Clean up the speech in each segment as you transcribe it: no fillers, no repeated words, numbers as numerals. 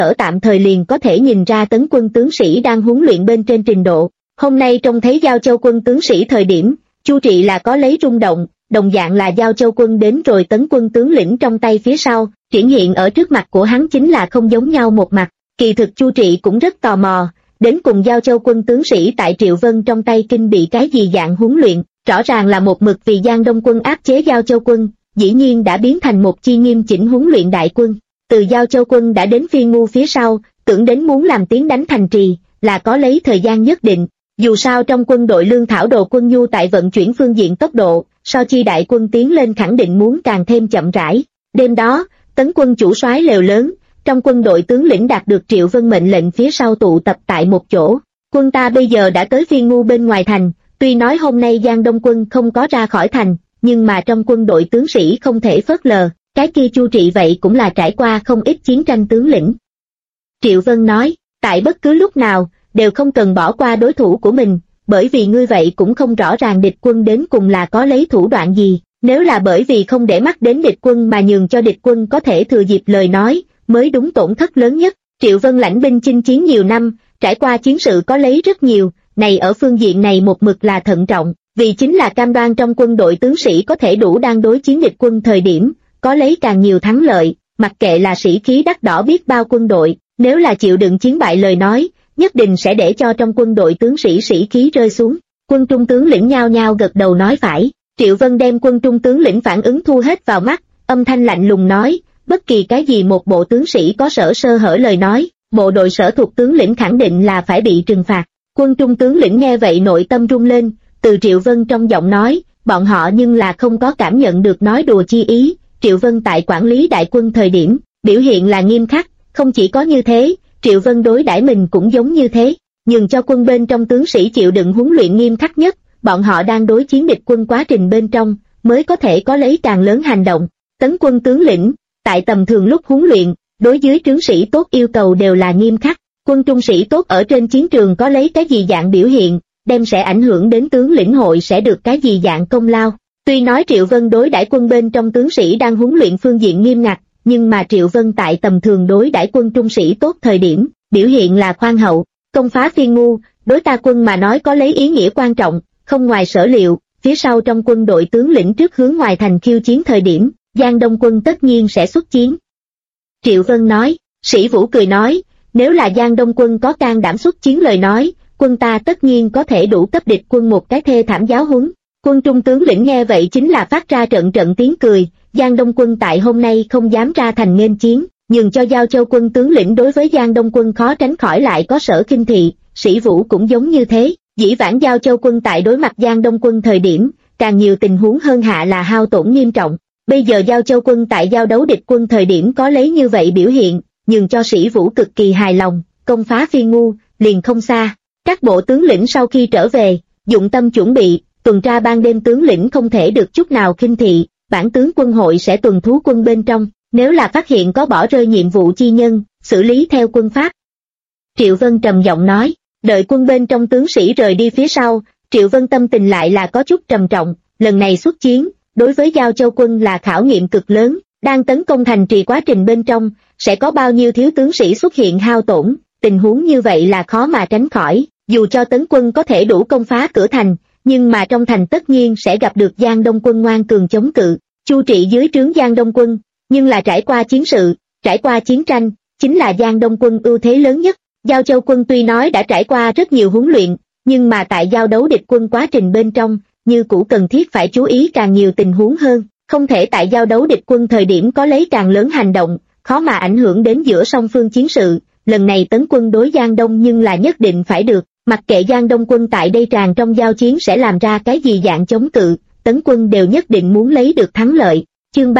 ở tạm thời liền có thể nhìn ra Tấn quân tướng sĩ đang huấn luyện bên trên trình độ. Hôm nay trông thấy Giao Châu quân tướng sĩ thời điểm, Chu Trị là có lấy rung động, đồng dạng là Giao Châu quân đến rồi Tấn quân tướng lĩnh trong tay phía sau, triển hiện ở trước mặt của hắn chính là không giống nhau một mặt. Kỳ thực Chu Trị cũng rất tò mò, đến cùng Giao Châu quân tướng sĩ tại Triệu Vân trong tay kinh bị cái gì dạng huấn luyện, rõ ràng là một mực vì Giang Đông quân áp chế Giao Châu quân, dĩ nhiên đã biến thành một chi nghiêm chỉnh huấn luyện đại quân. Từ Giao Châu quân đã đến Phi Ngu phía sau, tưởng đến muốn làm tiếng đánh thành trì, là có lấy thời gian nhất định. Dù sao trong quân đội lương thảo đồ quân nhu tại vận chuyển phương diện tốc độ, so chi đại quân tiến lên khẳng định muốn càng thêm chậm rãi. Đêm đó, Tấn quân chủ soái lều lớn, trong quân đội tướng lĩnh đạt được Triệu Vân mệnh lệnh phía sau tụ tập tại một chỗ. Quân ta bây giờ đã tới Phi Ngu bên ngoài thành, tuy nói hôm nay Giang Đông quân không có ra khỏi thành, nhưng mà trong quân đội tướng sĩ không thể phớt lờ, cái kia Chu Trị vậy cũng là trải qua không ít chiến tranh tướng lĩnh. Triệu Vân nói, tại bất cứ lúc nào, đều không cần bỏ qua đối thủ của mình, bởi vì ngươi vậy cũng không rõ ràng địch quân đến cùng là có lấy thủ đoạn gì, nếu là bởi vì không để mắt đến địch quân mà nhường cho địch quân có thể thừa dịp lời nói, mới đúng tổn thất lớn nhất. Triệu Vân lãnh binh chinh chiến nhiều năm, trải qua chiến sự có lấy rất nhiều, này ở phương diện này một mực là thận trọng, vì chính là cam đoan trong quân đội tướng sĩ có thể đủ đang đối chiến địch quân thời điểm, có lấy càng nhiều thắng lợi, mặc kệ là sĩ khí đắt đỏ biết bao quân đội, nếu là chịu đựng chiến bại lời nói, nhất định sẽ để cho trong quân đội tướng sĩ sĩ khí rơi xuống. Quân trung tướng lĩnh nhao nhao gật đầu nói phải. Triệu Vân đem quân trung tướng lĩnh phản ứng thu hết vào mắt, âm thanh lạnh lùng nói, bất kỳ cái gì một bộ tướng sĩ có sơ hở lời nói, bộ đội sở thuộc tướng lĩnh khẳng định là phải bị trừng phạt. Quân trung tướng lĩnh nghe vậy nội tâm rung lên, từ Triệu Vân trong giọng nói, bọn họ nhưng là không có cảm nhận được nói đùa chi ý. Triệu Vân tại quản lý đại quân thời điểm, biểu hiện là nghiêm khắc, không chỉ có như thế, Triệu Vân đối đãi mình cũng giống như thế, nhưng cho quân bên trong tướng sĩ chịu đựng huấn luyện nghiêm khắc nhất, bọn họ đang đối chiến địch quân quá trình bên trong, mới có thể có lấy càng lớn hành động. Tấn quân tướng lĩnh, tại tầm thường lúc huấn luyện, đối dưới trướng sĩ tốt yêu cầu đều là nghiêm khắc, quân trung sĩ tốt ở trên chiến trường có lấy cái gì dạng biểu hiện, đem sẽ ảnh hưởng đến tướng lĩnh hội sẽ được cái gì dạng công lao. Tuy nói Triệu Vân đối đãi quân bên trong tướng sĩ đang huấn luyện phương diện nghiêm ngặt, nhưng mà Triệu Vân tại tầm thường đối đãi quân trung sĩ tốt thời điểm, biểu hiện là khoan hậu. Công phá Phi Ngu, đối ta quân mà nói có lấy ý nghĩa quan trọng, không ngoài sở liệu, phía sau trong quân đội tướng lĩnh trước hướng ngoài thành khiêu chiến thời điểm, Giang Đông quân tất nhiên sẽ xuất chiến. Triệu Vân nói, Sĩ Vũ cười nói, nếu là Giang Đông quân có can đảm xuất chiến lời nói, quân ta tất nhiên có thể đủ cấp địch quân một cái thê thảm giáo huấn. Quân trung tướng lĩnh nghe vậy chính là phát ra trận trận tiếng cười, Giang Đông quân tại hôm nay không dám ra thành nghênh chiến, nhưng cho Giao Châu quân tướng lĩnh đối với Giang Đông quân khó tránh khỏi lại có sở khinh thị, Sĩ Vũ cũng giống như thế, dĩ vãng Giao Châu quân tại đối mặt Giang Đông quân thời điểm, càng nhiều tình huống hơn hạ là hao tổn nghiêm trọng, bây giờ Giao Châu quân tại giao đấu địch quân thời điểm có lấy như vậy biểu hiện, nhưng cho Sĩ Vũ cực kỳ hài lòng, công phá Phi Ngu, liền không xa. Các bộ tướng lĩnh sau khi trở về, dụng tâm chuẩn bị, tuần tra ban đêm tướng lĩnh không thể được chút nào khinh thị, bản tướng quân hội sẽ tuần thú quân bên trong, nếu là phát hiện có bỏ rơi nhiệm vụ chi nhân, xử lý theo quân pháp. Triệu Vân trầm giọng nói, đợi quân bên trong tướng sĩ rời đi phía sau, Triệu Vân tâm tình lại là có chút trầm trọng, lần này xuất chiến, đối với Giao Châu quân là khảo nghiệm cực lớn, đang tấn công thành trì quá trình bên trong, sẽ có bao nhiêu thiếu tướng sĩ xuất hiện hao tổn, tình huống như vậy là khó mà tránh khỏi, dù cho tấn quân có thể đủ công phá cửa thành, nhưng mà trong thành tất nhiên sẽ gặp được Giang Đông quân ngoan cường chống cự. Chu Trị dưới trướng Giang Đông quân, nhưng là trải qua chiến sự, trải qua chiến tranh, chính là Giang Đông quân ưu thế lớn nhất. Giao Châu quân tuy nói đã trải qua rất nhiều huấn luyện, nhưng mà tại giao đấu địch quân quá trình bên trong, như cũ cần thiết phải chú ý càng nhiều tình huống hơn, không thể tại giao đấu địch quân thời điểm có lấy càng lớn hành động, khó mà ảnh hưởng đến giữa song phương chiến sự. Lần này tấn quân đối Giang Đông nhưng là nhất định phải được, mặc kệ Giang Đông quân tại đây tràn trong giao chiến sẽ làm ra cái gì dạng chống cự, tấn quân đều nhất định muốn lấy được thắng lợi. Chương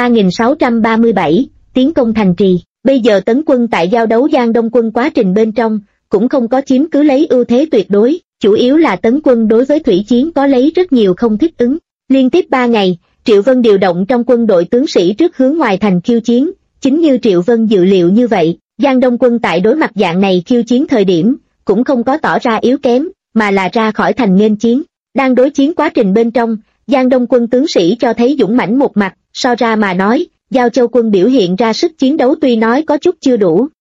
3637, tiến công thành trì. Bây giờ tấn quân tại giao đấu Giang Đông quân quá trình bên trong, cũng không có chiếm cứ lấy ưu thế tuyệt đối, chủ yếu là tấn quân đối với thủy chiến có lấy rất nhiều không thích ứng. Liên tiếp 3 ngày, Triệu Vân điều động trong quân đội tướng sĩ trước hướng ngoài thành khiêu chiến, chính như Triệu Vân dự liệu như vậy, Giang Đông quân tại đối mặt dạng này khiêu chiến thời điểm, cũng không có tỏ ra yếu kém, mà là ra khỏi thành nghênh chiến. Đang đối chiến quá trình bên trong, Giang Đông quân tướng sĩ cho thấy dũng mãnh một mặt, so ra mà nói, Giao Châu quân biểu hiện ra sức chiến đấu tuy nói có chút chưa đủ,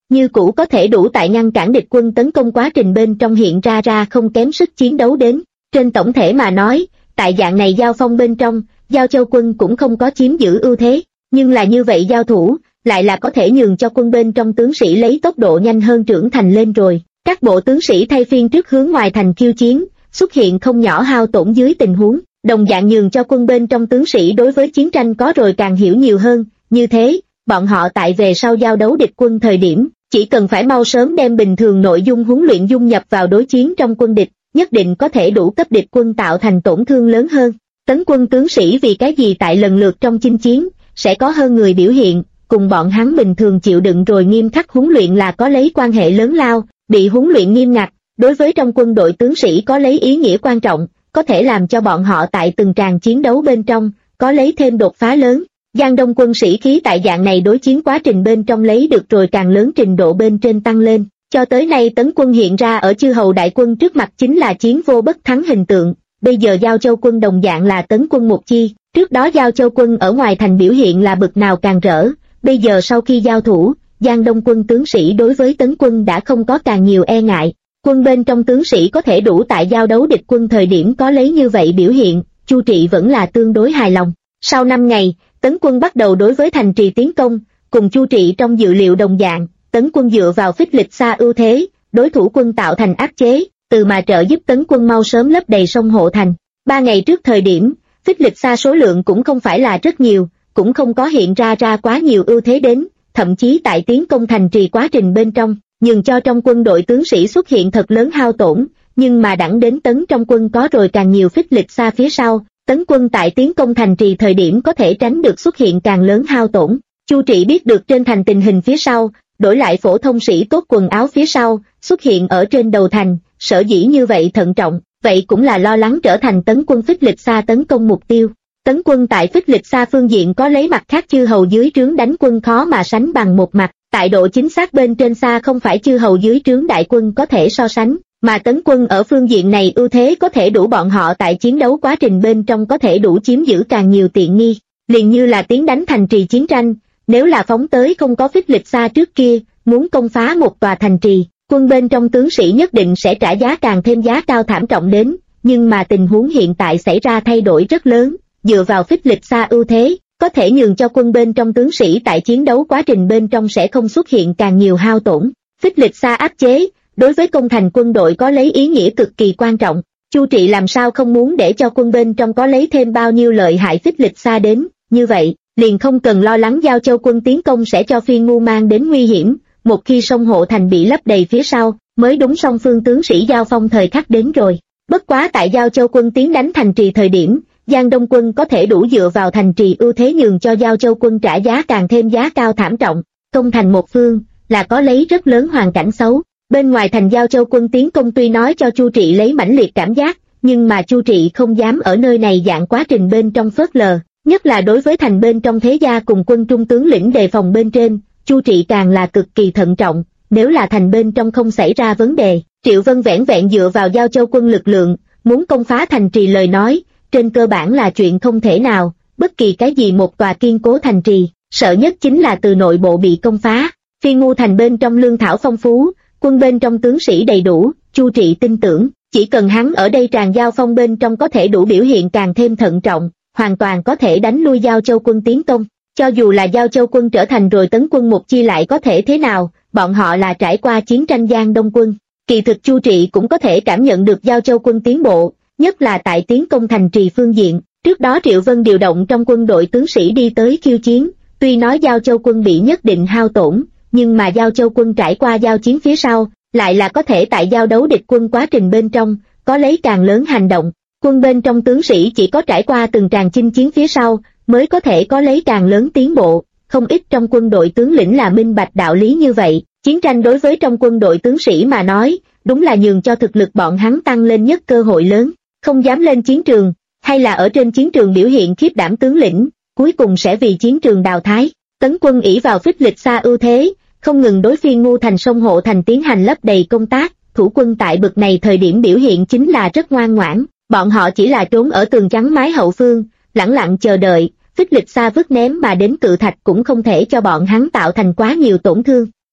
như cũ có thể đủ tại ngăn cản địch quân tấn công quá trình bên trong hiện ra không kém sức chiến đấu đến. Trên tổng thể mà nói, tại dạng này giao phong bên trong, Giao Châu quân cũng không có chiếm giữ ưu thế, nhưng là như vậy giao thủ, lại là có thể nhường cho quân bên trong tướng sĩ lấy tốc độ nhanh hơn trưởng thành lên rồi. Các bộ tướng sĩ thay phiên trước hướng ngoài thành khiêu chiến, xuất hiện không nhỏ hao tổn dưới tình huống, đồng dạng nhường cho quân bên trong tướng sĩ đối với chiến tranh có rồi càng hiểu nhiều hơn, như thế, bọn họ tại về sau giao đấu địch quân thời điểm, chỉ cần phải mau sớm đem bình thường nội dung huấn luyện dung nhập vào đối chiến trong quân địch, nhất định có thể đủ cấp địch quân tạo thành tổn thương lớn hơn. Tấn quân tướng sĩ vì cái gì tại lần lượt trong chinh chiến, sẽ có hơn người biểu hiện, cùng bọn hắn bình thường chịu đựng rồi nghiêm khắc huấn luyện là có lấy quan hệ lớn lao, bị huấn luyện nghiêm ngặt, đối với trong quân đội tướng sĩ có lấy ý nghĩa quan trọng, có thể làm cho bọn họ tại từng tràng chiến đấu bên trong, có lấy thêm đột phá lớn. Giang Đông quân sĩ khí tại dạng này đối chiến quá trình bên trong lấy được rồi càng lớn trình độ bên trên tăng lên, cho tới nay Tấn quân hiện ra ở chư hầu đại quân trước mặt chính là chiến vô bất thắng hình tượng, bây giờ Giao Châu quân đồng dạng là Tấn quân một chi, trước đó Giao Châu quân ở ngoài thành biểu hiện là bực nào càng rỡ, bây giờ sau khi giao thủ, Giang Đông quân tướng sĩ đối với Tấn quân đã không có càng nhiều e ngại, quân bên trong tướng sĩ có thể đủ tại giao đấu địch quân thời điểm có lấy như vậy biểu hiện, Chu Trị vẫn là tương đối hài lòng. Sau 5 ngày, Tấn quân bắt đầu đối với thành trì tiến công, cùng Chu Trị trong dự liệu đồng dạng, Tấn quân dựa vào phích lịch xa ưu thế, đối thủ quân tạo thành áp chế, từ mà trợ giúp Tấn quân mau sớm lấp đầy sông hộ thành. 3 ngày trước thời điểm, phích lịch xa số lượng cũng không phải là rất nhiều, cũng không có hiện ra quá nhiều ưu thế đến, thậm chí tại tiến công thành trì quá trình bên trong, nhường cho trong quân đội tướng sĩ xuất hiện thật lớn hao tổn, nhưng mà đẳng đến Tấn trong quân có rồi càng nhiều phích lịch xa phía sau, Tấn quân tại tiến công thành trì thời điểm có thể tránh được xuất hiện càng lớn hao tổn. Chu Trị biết được trên thành tình hình phía sau, đổi lại phổ thông sĩ tốt quần áo phía sau, xuất hiện ở trên đầu thành, sở dĩ như vậy thận trọng, vậy cũng là lo lắng trở thành Tấn quân phích lịch xa tấn công mục tiêu. Tấn quân tại phích lịch xa phương diện có lấy mặt khác chư hầu dưới trướng đánh quân khó mà sánh bằng một mặt, tại độ chính xác bên trên xa không phải chư hầu dưới trướng đại quân có thể so sánh, mà Tấn quân ở phương diện này ưu thế có thể đủ bọn họ tại chiến đấu quá trình bên trong có thể đủ chiếm giữ càng nhiều tiện nghi, liền như là tiến đánh thành trì chiến tranh, nếu là phóng tới không có phích lịch xa trước kia, muốn công phá một tòa thành trì, quân bên trong tướng sĩ nhất định sẽ trả giá càng thêm giá cao thảm trọng đến, nhưng mà tình huống hiện tại xảy ra thay đổi rất lớn, dựa vào phích lịch xa ưu thế, có thể nhường cho quân bên trong tướng sĩ tại chiến đấu quá trình bên trong sẽ không xuất hiện càng nhiều hao tổn. Phích lịch xa áp chế, đối với công thành quân đội có lấy ý nghĩa cực kỳ quan trọng, Chu Trị làm sao không muốn để cho quân bên trong có lấy thêm bao nhiêu lợi hại phích lịch xa đến, như vậy, liền không cần lo lắng Giao Châu quân tiến công sẽ cho Phiên Ngu mang đến nguy hiểm, một khi sông hộ thành bị lấp đầy phía sau, mới đúng song phương tướng sĩ giao phong thời khắc đến rồi. Bất quá tại Giao Châu quân tiến đánh thành trì thời điểm, Giang Đông quân có thể đủ dựa vào thành trì ưu thế nhường cho Giao Châu quân trả giá càng thêm giá cao thảm trọng, công thành một phương, là có lấy rất lớn hoàn cảnh xấu. Bên ngoài thành Giao Châu quân tiến công tuy nói cho Chu Trị lấy mãnh liệt cảm giác, nhưng mà Chu Trị không dám ở nơi này dạng quá trình bên trong phớt lờ, nhất là đối với thành bên trong thế gia cùng quân trung tướng lĩnh đề phòng bên trên, Chu Trị càng là cực kỳ thận trọng, nếu là thành bên trong không xảy ra vấn đề, Triệu Vân vẻn vẹn dựa vào Giao Châu quân lực lượng, muốn công phá thành trì lời nói, trên cơ bản là chuyện không thể nào, bất kỳ cái gì một tòa kiên cố thành trì, sợ nhất chính là từ nội bộ bị công phá. Phiên Ngu thành bên trong lương thảo phong phú, quân bên trong tướng sĩ đầy đủ, Chu Trị tin tưởng, chỉ cần hắn ở đây tràn giao phong bên trong có thể đủ biểu hiện càng thêm thận trọng, hoàn toàn có thể đánh lui Giao Châu quân tiến công. Cho dù là Giao Châu quân trở thành rồi Tấn quân một chi lại có thể thế nào, bọn họ là trải qua chiến tranh Giang Đông quân. Kỳ thực Chu Trị cũng có thể cảm nhận được Giao Châu quân tiến bộ, nhất là tại tiến công thành trì phương diện. Trước đó Triệu Vân điều động trong quân đội tướng sĩ đi tới khiêu chiến, tuy nói Giao Châu quân bị nhất định hao tổn, nhưng mà Giao Châu quân trải qua giao chiến phía sau, lại là có thể tại giao đấu địch quân quá trình bên trong, có lấy càng lớn hành động. Quân bên trong tướng sĩ chỉ có trải qua từng tràng chinh chiến phía sau, mới có thể có lấy càng lớn tiến bộ, không ít trong quân đội tướng lĩnh là minh bạch đạo lý như vậy. Chiến tranh đối với trong quân đội tướng sĩ mà nói, đúng là nhường cho thực lực bọn hắn tăng lên nhất cơ hội lớn, không dám lên chiến trường, hay là ở trên chiến trường biểu hiện khiếp đảm tướng lĩnh, cuối cùng sẽ vì chiến trường đào thái. Tấn quân ỷ vào phích lịch xa ưu thế, không ngừng đối Phiên Ngu thành sông hộ thành tiến hành lấp đầy công tác, thủ quân tại bực này thời điểm biểu hiện chính là rất ngoan ngoãn, bọn họ chỉ là trốn ở tường chắn mái hậu phương, lẳng lặng chờ đợi, phích lịch xa vứt ném mà đến cự thạch cũng không thể cho bọn hắn tạo thành quá nhiều tổn thương.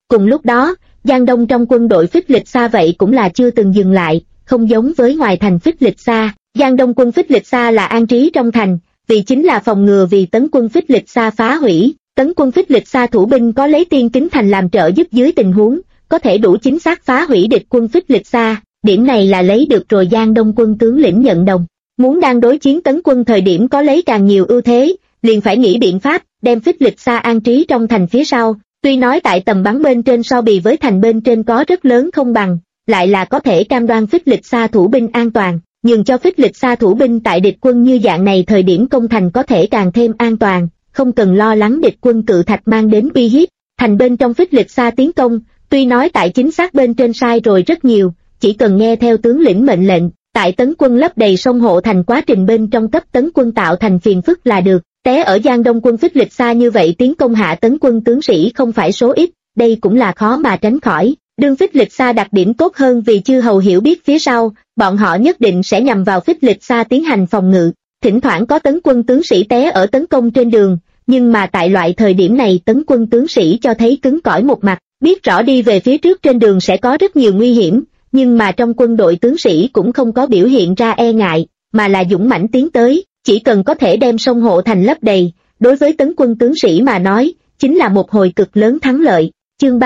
Cùng lúc đó, Giang Đông trong quân đội Phích Lịch Sa vậy cũng là chưa từng dừng lại, không giống với ngoài thành Phích Lịch Sa. Giang Đông quân Phích Lịch Sa là an trí trong thành, vì chính là phòng ngừa vì tấn quân Phích Lịch Sa phá hủy. Tấn quân Phích Lịch Sa thủ binh có lấy Tiên Kính Thành làm trợ giúp dưới tình huống, có thể đủ chính xác phá hủy địch quân Phích Lịch Sa, điểm này là lấy được rồi Giang Đông quân tướng lĩnh nhận đồng. Muốn đang đối chiến tấn quân thời điểm có lấy càng nhiều ưu thế, liền phải nghĩ biện pháp, đem Phích Lịch Sa an trí trong thành phía sau, tuy nói tại tầm bắn bên trên so bì với thành bên trên có rất lớn không bằng, lại là có thể cam đoan Phích Lịch Sa thủ binh an toàn, nhường cho Phích Lịch Sa thủ binh tại địch quân như dạng này thời điểm công thành có thể càng thêm an toàn, không cần lo lắng địch quân cự thạch mang đến uy hiếp. Thành bên trong Phích Lịch Sa tiến công, tuy nói tại chính xác bên trên sai rồi rất nhiều, chỉ cần nghe theo tướng lĩnh mệnh lệnh, tại tấn quân lấp đầy sông hộ thành quá trình bên trong cấp tấn quân tạo thành phiền phức là được. Té ở Giang Đông quân Phích Lịch Sa như vậy tiến công hạ tấn quân tướng sĩ không phải số ít, đây cũng là khó mà tránh khỏi. Đương Phích Lịch Sa đặc điểm tốt hơn vì chư hầu hiểu biết phía sau, bọn họ nhất định sẽ nhằm vào Phích Lịch Sa tiến hành phòng ngự. Thỉnh thoảng có tấn quân tướng sĩ té ở tấn công trên đường, nhưng mà tại loại thời điểm này tấn quân tướng sĩ cho thấy cứng cỏi một mặt, biết rõ đi về phía trước trên đường sẽ có rất nhiều nguy hiểm, nhưng mà trong quân đội tướng sĩ cũng không có biểu hiện ra e ngại, mà là dũng mãnh tiến tới, chỉ cần có thể đem sông hộ thành lấp đầy, đối với tấn quân tướng sĩ mà nói, chính là một hồi cực lớn thắng lợi. Chương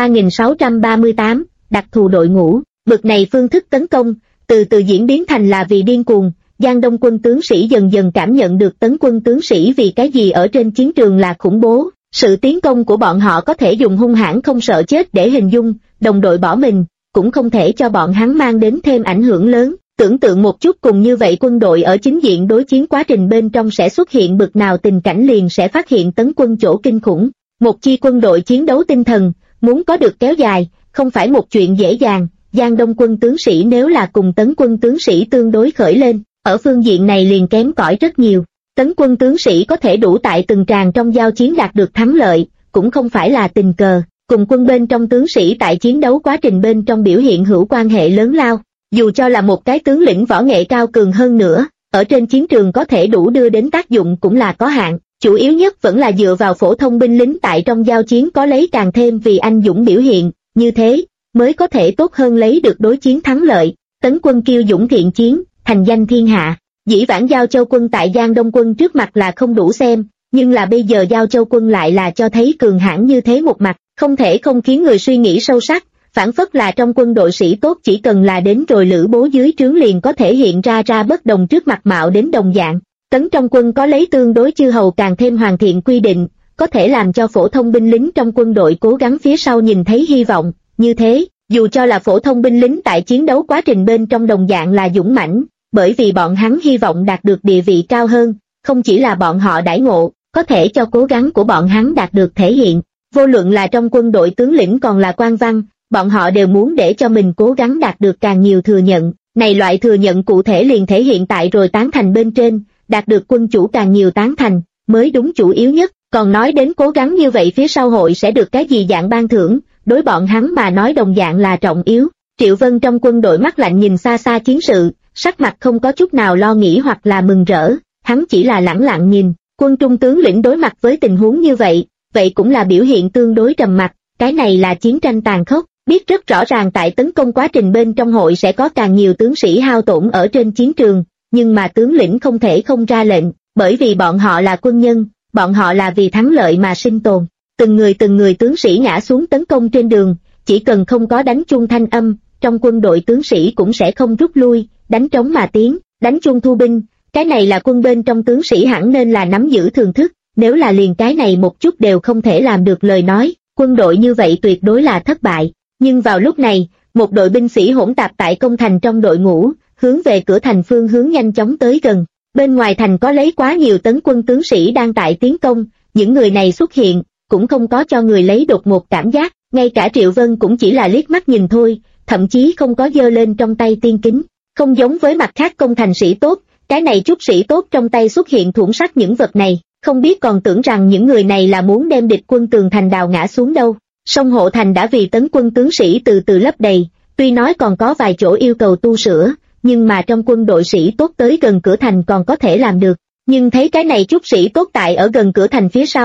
3638, đặc thù đội ngũ, bực này phương thức tấn công, từ từ diễn biến thành là vì điên cuồng. Giang Đông quân tướng sĩ dần dần cảm nhận được tấn quân tướng sĩ vì cái gì ở trên chiến trường là khủng bố, sự tiến công của bọn họ có thể dùng hung hãn không sợ chết để hình dung, đồng đội bỏ mình, cũng không thể cho bọn hắn mang đến thêm ảnh hưởng lớn. Tưởng tượng một chút cùng như vậy quân đội ở chính diện đối chiến quá trình bên trong sẽ xuất hiện bực nào tình cảnh liền sẽ phát hiện tấn quân chỗ kinh khủng. Một chi quân đội chiến đấu tinh thần, muốn có được kéo dài, không phải một chuyện dễ dàng. Giang Đông quân tướng sĩ nếu là cùng tấn quân tướng sĩ tương đối khởi lên, ở phương diện này liền kém cỏi rất nhiều. Tấn quân tướng sĩ có thể đủ tại từng tràng trong giao chiến đạt được thắng lợi, cũng không phải là tình cờ, cùng quân bên trong tướng sĩ tại chiến đấu quá trình bên trong biểu hiện hữu quan hệ lớn lao. Dù cho là một cái tướng lĩnh võ nghệ cao cường hơn nữa, ở trên chiến trường có thể đủ đưa đến tác dụng cũng là có hạn, chủ yếu nhất vẫn là dựa vào phổ thông binh lính tại trong giao chiến có lấy càng thêm vì anh dũng biểu hiện, như thế mới có thể tốt hơn lấy được đối chiến thắng lợi. Tấn quân kiêu dũng thiện chiến, thành danh thiên hạ. Dĩ vãng Giao Châu quân tại Giang Đông quân trước mặt là không đủ xem, nhưng là bây giờ Giao Châu quân lại là cho thấy cường hãn như thế một mặt, không thể không khiến người suy nghĩ sâu sắc. Phản phất là trong quân đội sĩ tốt chỉ cần là đến rồi lữ bố dưới trướng liền có thể hiện ra bất đồng trước mặt mạo đến đồng dạng. Tấn trong quân có lấy tương đối chư hầu càng thêm hoàn thiện quy định, có thể làm cho phổ thông binh lính trong quân đội cố gắng phía sau nhìn thấy hy vọng. Như thế, dù cho là phổ thông binh lính tại chiến đấu quá trình bên trong đồng dạng là dũng mãnh, bởi vì bọn hắn hy vọng đạt được địa vị cao hơn, không chỉ là bọn họ đãi ngộ, có thể cho cố gắng của bọn hắn đạt được thể hiện. Vô luận là trong quân đội tướng lĩnh còn là quan văn, bọn họ đều muốn để cho mình cố gắng đạt được càng nhiều thừa nhận, này loại thừa nhận cụ thể liền thể hiện tại rồi tán thành bên trên, đạt được quân chủ càng nhiều tán thành, mới đúng chủ yếu nhất, còn nói đến cố gắng như vậy phía sau hội sẽ được cái gì dạng ban thưởng, đối bọn hắn mà nói đồng dạng là trọng yếu. Triệu Vân trong quân đội mắt lạnh nhìn xa xa chiến sự, sắc mặt không có chút nào lo nghĩ hoặc là mừng rỡ, hắn chỉ là lẳng lặng nhìn, quân trung tướng lĩnh đối mặt với tình huống như vậy, vậy cũng là biểu hiện tương đối trầm mặc, cái này là chiến tranh tàn khốc. Biết rất rõ ràng tại tấn công quá trình bên trong hội sẽ có càng nhiều tướng sĩ hao tổn ở trên chiến trường, nhưng mà tướng lĩnh không thể không ra lệnh, bởi vì bọn họ là quân nhân, bọn họ là vì thắng lợi mà sinh tồn. Từng người tướng sĩ ngã xuống tấn công trên đường, chỉ cần không có đánh chuông thanh âm, trong quân đội tướng sĩ cũng sẽ không rút lui, đánh trống mà tiến, đánh chuông thu binh, cái này là quân bên trong tướng sĩ hẳn nên là nắm giữ thường thức, nếu là liền cái này một chút đều không thể làm được lời nói, quân đội như vậy tuyệt đối là thất bại. Nhưng vào lúc này, một đội binh sĩ hỗn tạp tại công thành trong đội ngũ, hướng về cửa thành phương hướng nhanh chóng tới gần. Bên ngoài thành có lấy quá nhiều tấn quân tướng sĩ đang tại tiến công, những người này xuất hiện, cũng không có cho người lấy đột ngột cảm giác, ngay cả Triệu Vân cũng chỉ là liếc mắt nhìn thôi, thậm chí không có giơ lên trong tay tiên kính. Không giống với mặt khác công thành sĩ tốt, cái này chút sĩ tốt trong tay xuất hiện thủng sắt những vật này, không biết còn tưởng rằng những người này là muốn đem địch quân tường thành đào ngã xuống đâu. Sông hộ thành đã vì tấn quân tướng sĩ từ từ lấp đầy, tuy nói còn có vài chỗ yêu cầu tu sửa, nhưng mà trong quân đội sĩ tốt tới gần cửa thành còn có thể làm được. Nhưng thấy cái này chút sĩ tốt tại ở gần cửa thành phía sau,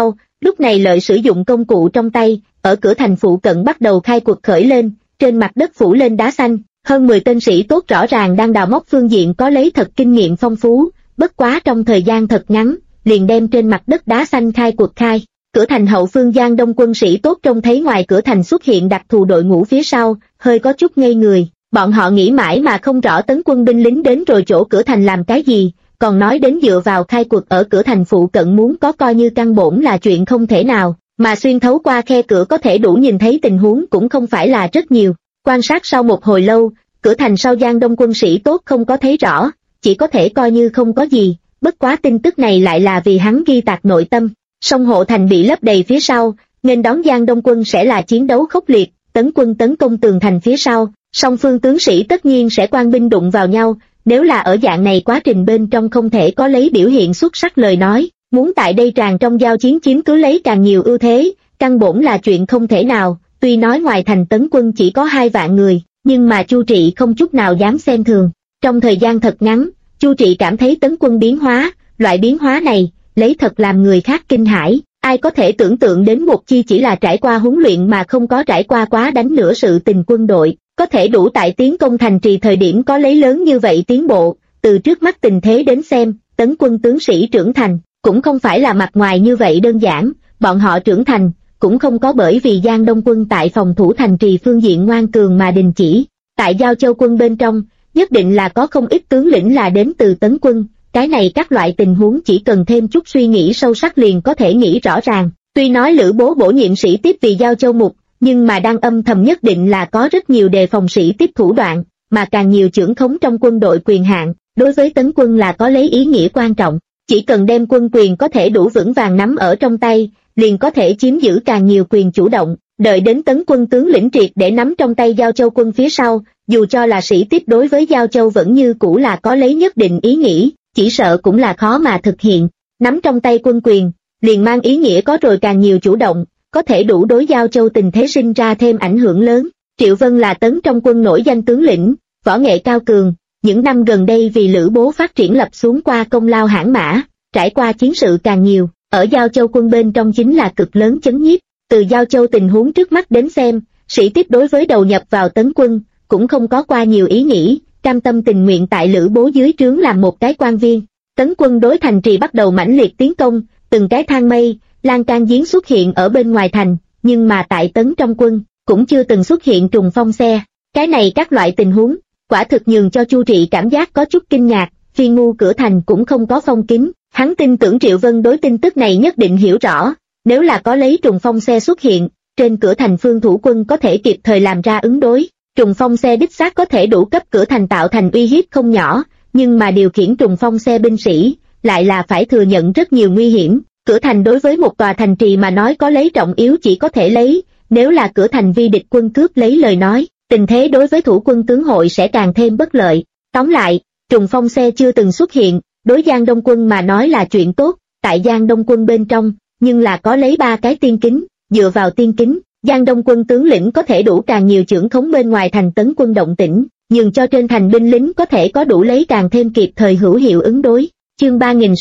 Lúc này Lợi sử dụng công cụ trong tay, ở cửa thành phụ cận bắt đầu khai cuộc khởi lên, trên mặt đất phủ lên đá xanh, hơn 10 tên sĩ tốt rõ ràng đang đào móc phương diện có lấy thật kinh nghiệm phong phú, bất quá trong thời gian thật ngắn, liền đem trên mặt đất đá xanh khai cuộc khai. Cửa thành hậu phương Giang Đông quân sĩ tốt trông thấy ngoài cửa thành xuất hiện đặc thù đội ngũ phía sau, hơi có chút ngây người, bọn họ nghĩ mãi mà không rõ Tấn quân binh lính đến rồi chỗ cửa thành làm cái gì, còn nói đến dựa vào khai cuộc ở cửa thành phụ cận muốn có coi như căn bổn là chuyện không thể nào, mà xuyên thấu qua khe cửa có thể đủ nhìn thấy tình huống cũng không phải là rất nhiều. Quan sát sau một hồi lâu, cửa thành sau Giang Đông quân sĩ tốt không có thấy rõ, chỉ có thể coi như không có gì, bất quá tin tức này lại là vì hắn ghi tạc nội tâm. Sông hộ thành bị lấp đầy phía sau, nên đón Giang Đông quân sẽ là chiến đấu khốc liệt, Tấn quân tấn công tường thành phía sau, song phương tướng sĩ tất nhiên sẽ quan binh đụng vào nhau, nếu là ở dạng này quá trình bên trong không thể có lấy biểu hiện xuất sắc lời nói, muốn tại đây tràn trong giao chiến chiếm cứ lấy càng nhiều ưu thế, căn bổn là chuyện không thể nào. Tuy nói ngoài thành Tấn quân chỉ có 2 vạn người, nhưng mà Chu Trị không chút nào dám xem thường. Trong thời gian thật ngắn, Chu Trị cảm thấy Tấn quân biến hóa, loại biến hóa này, lấy thật làm người khác kinh hãi. Ai có thể tưởng tượng đến một chi chỉ là trải qua huấn luyện mà không có trải qua quá đánh nửa sự tình quân đội, có thể đủ tại tiến công thành trì thời điểm có lấy lớn như vậy tiến bộ. Từ trước mắt tình thế đến xem, Tấn quân tướng sĩ trưởng thành, cũng không phải là mặt ngoài như vậy đơn giản, bọn họ trưởng thành, cũng không có bởi vì Giang Đông quân tại phòng thủ thành trì phương diện ngoan cường mà đình chỉ. Tại Giao Châu quân bên trong, nhất định là có không ít tướng lĩnh là đến từ Tấn quân, cái này các loại tình huống chỉ cần thêm chút suy nghĩ sâu sắc liền có thể nghĩ rõ ràng. Tuy nói Lữ Bố bổ nhiệm sĩ tiếp vì Giao Châu mục, nhưng mà đang âm thầm nhất định là có rất nhiều đề phòng sĩ tiếp thủ đoạn, mà càng nhiều trưởng khống trong quân đội quyền hạn, đối với Tấn quân là có lấy ý nghĩa quan trọng. Chỉ cần đem quân quyền có thể đủ vững vàng nắm ở trong tay, liền có thể chiếm giữ càng nhiều quyền chủ động, đợi đến Tấn quân tướng lĩnh triệt để nắm trong tay Giao Châu quân phía sau, dù cho là sĩ tiếp đối với Giao Châu vẫn như cũ là có lấy nhất định ý nghĩ, chỉ sợ cũng là khó mà thực hiện. Nắm trong tay quân quyền, liền mang ý nghĩa có rồi càng nhiều chủ động, có thể đủ đối Giao Châu tình thế sinh ra thêm ảnh hưởng lớn. Triệu Vân là Tấn trong quân nổi danh tướng lĩnh, võ nghệ cao cường, những năm gần đây vì Lữ Bố phát triển lập xuống qua công lao hãn mã, trải qua chiến sự càng nhiều, ở Giao Châu quân bên trong chính là cực lớn chấn nhiếp. Từ Giao Châu tình huống trước mắt đến xem, sĩ tiếp đối với đầu nhập vào Tấn quân, cũng không có qua nhiều ý nghĩ, cam tâm tình nguyện tại Lữ Bố dưới trướng làm một cái quan viên. Tấn quân đối thành trì bắt đầu mãnh liệt tiến công, từng cái thang mây, lan can giếng xuất hiện ở bên ngoài thành, nhưng mà tại Tấn trong quân, cũng chưa từng xuất hiện trùng phong xe. Cái này các loại tình huống, quả thực nhường cho Chu Trị cảm giác có chút kinh ngạc, Phi Ngu cửa thành cũng không có phong kín, hắn tin tưởng Triệu Vân đối tin tức này nhất định hiểu rõ, nếu là có lấy trùng phong xe xuất hiện, trên cửa thành phương thủ quân có thể kịp thời làm ra ứng đối. Trùng phong xe đích xác có thể đủ cấp cửa thành tạo thành uy hiếp không nhỏ, nhưng mà điều khiển trùng phong xe binh sĩ, lại là phải thừa nhận rất nhiều nguy hiểm. Cửa thành đối với một tòa thành trì mà nói có lấy trọng yếu chỉ có thể lấy, nếu là cửa thành vi địch quân cướp lấy lời nói, tình thế đối với thủ quân tướng hội sẽ càng thêm bất lợi. Tóm lại, trùng phong xe chưa từng xuất hiện, đối Giang Đông quân mà nói là chuyện tốt, tại Giang Đông quân bên trong, nhưng là có lấy 3 cái tiên kính, dựa vào tiên kính, Giang Đông quân tướng lĩnh có thể đủ càng nhiều trưởng khống bên ngoài thành Tấn quân động tĩnh, nhường cho trên thành binh lính có thể có đủ lấy càng thêm kịp thời hữu hiệu ứng đối. Chương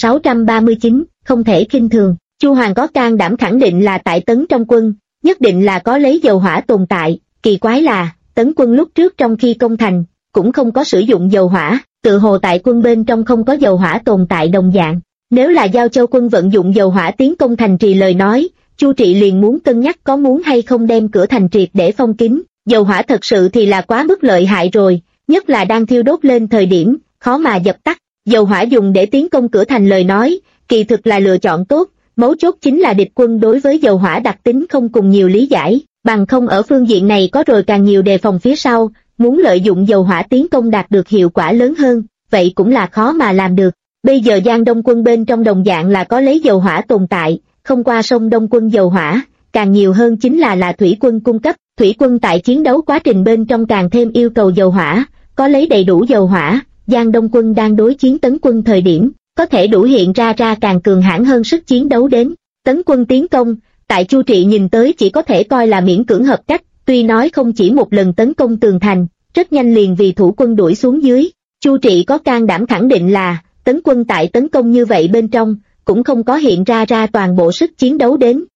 3639, không thể khinh thường. Chu Hoàng có can đảm khẳng định là tại Tấn trong quân, nhất định là có lấy dầu hỏa tồn tại, kỳ quái là, Tấn quân lúc trước trong khi công thành, cũng không có sử dụng dầu hỏa, tự hồ tại quân bên trong không có dầu hỏa tồn tại đồng dạng. Nếu là Giao Châu quân vận dụng dầu hỏa tiến công thành trì lời nói, Chu Trị liền muốn cân nhắc có muốn hay không đem cửa thành triệt để phong kín. Dầu hỏa thật sự thì là quá mức lợi hại rồi, nhất là đang thiêu đốt lên thời điểm, khó mà dập tắt. Dầu hỏa dùng để tiến công cửa thành lời nói, kỳ thực là lựa chọn tốt, mấu chốt chính là địch quân đối với dầu hỏa đặc tính không cùng nhiều lý giải, bằng không ở phương diện này có rồi càng nhiều đề phòng phía sau, muốn lợi dụng dầu hỏa tiến công đạt được hiệu quả lớn hơn, vậy cũng là khó mà làm được. Bây giờ Giang Đông quân bên trong đồng dạng là có lấy dầu hỏa tồn tại, không qua sông Đông quân dầu hỏa, càng nhiều hơn chính là thủy quân cung cấp, thủy quân tại chiến đấu quá trình bên trong càng thêm yêu cầu dầu hỏa, có lấy đầy đủ dầu hỏa, Giang Đông quân đang đối chiến Tấn quân thời điểm, có thể đủ hiện ra càng cường hãn hơn sức chiến đấu đến. Tấn quân tiến công, tại Chu Trị nhìn tới chỉ có thể coi là miễn cưỡng hợp cách, tuy nói không chỉ một lần tấn công tường thành, rất nhanh liền vì thủ quân đuổi xuống dưới. Chu Trị có can đảm khẳng định là, Tấn quân tại tấn công như vậy bên trong, cũng không có hiện ra toàn bộ sức chiến đấu đến,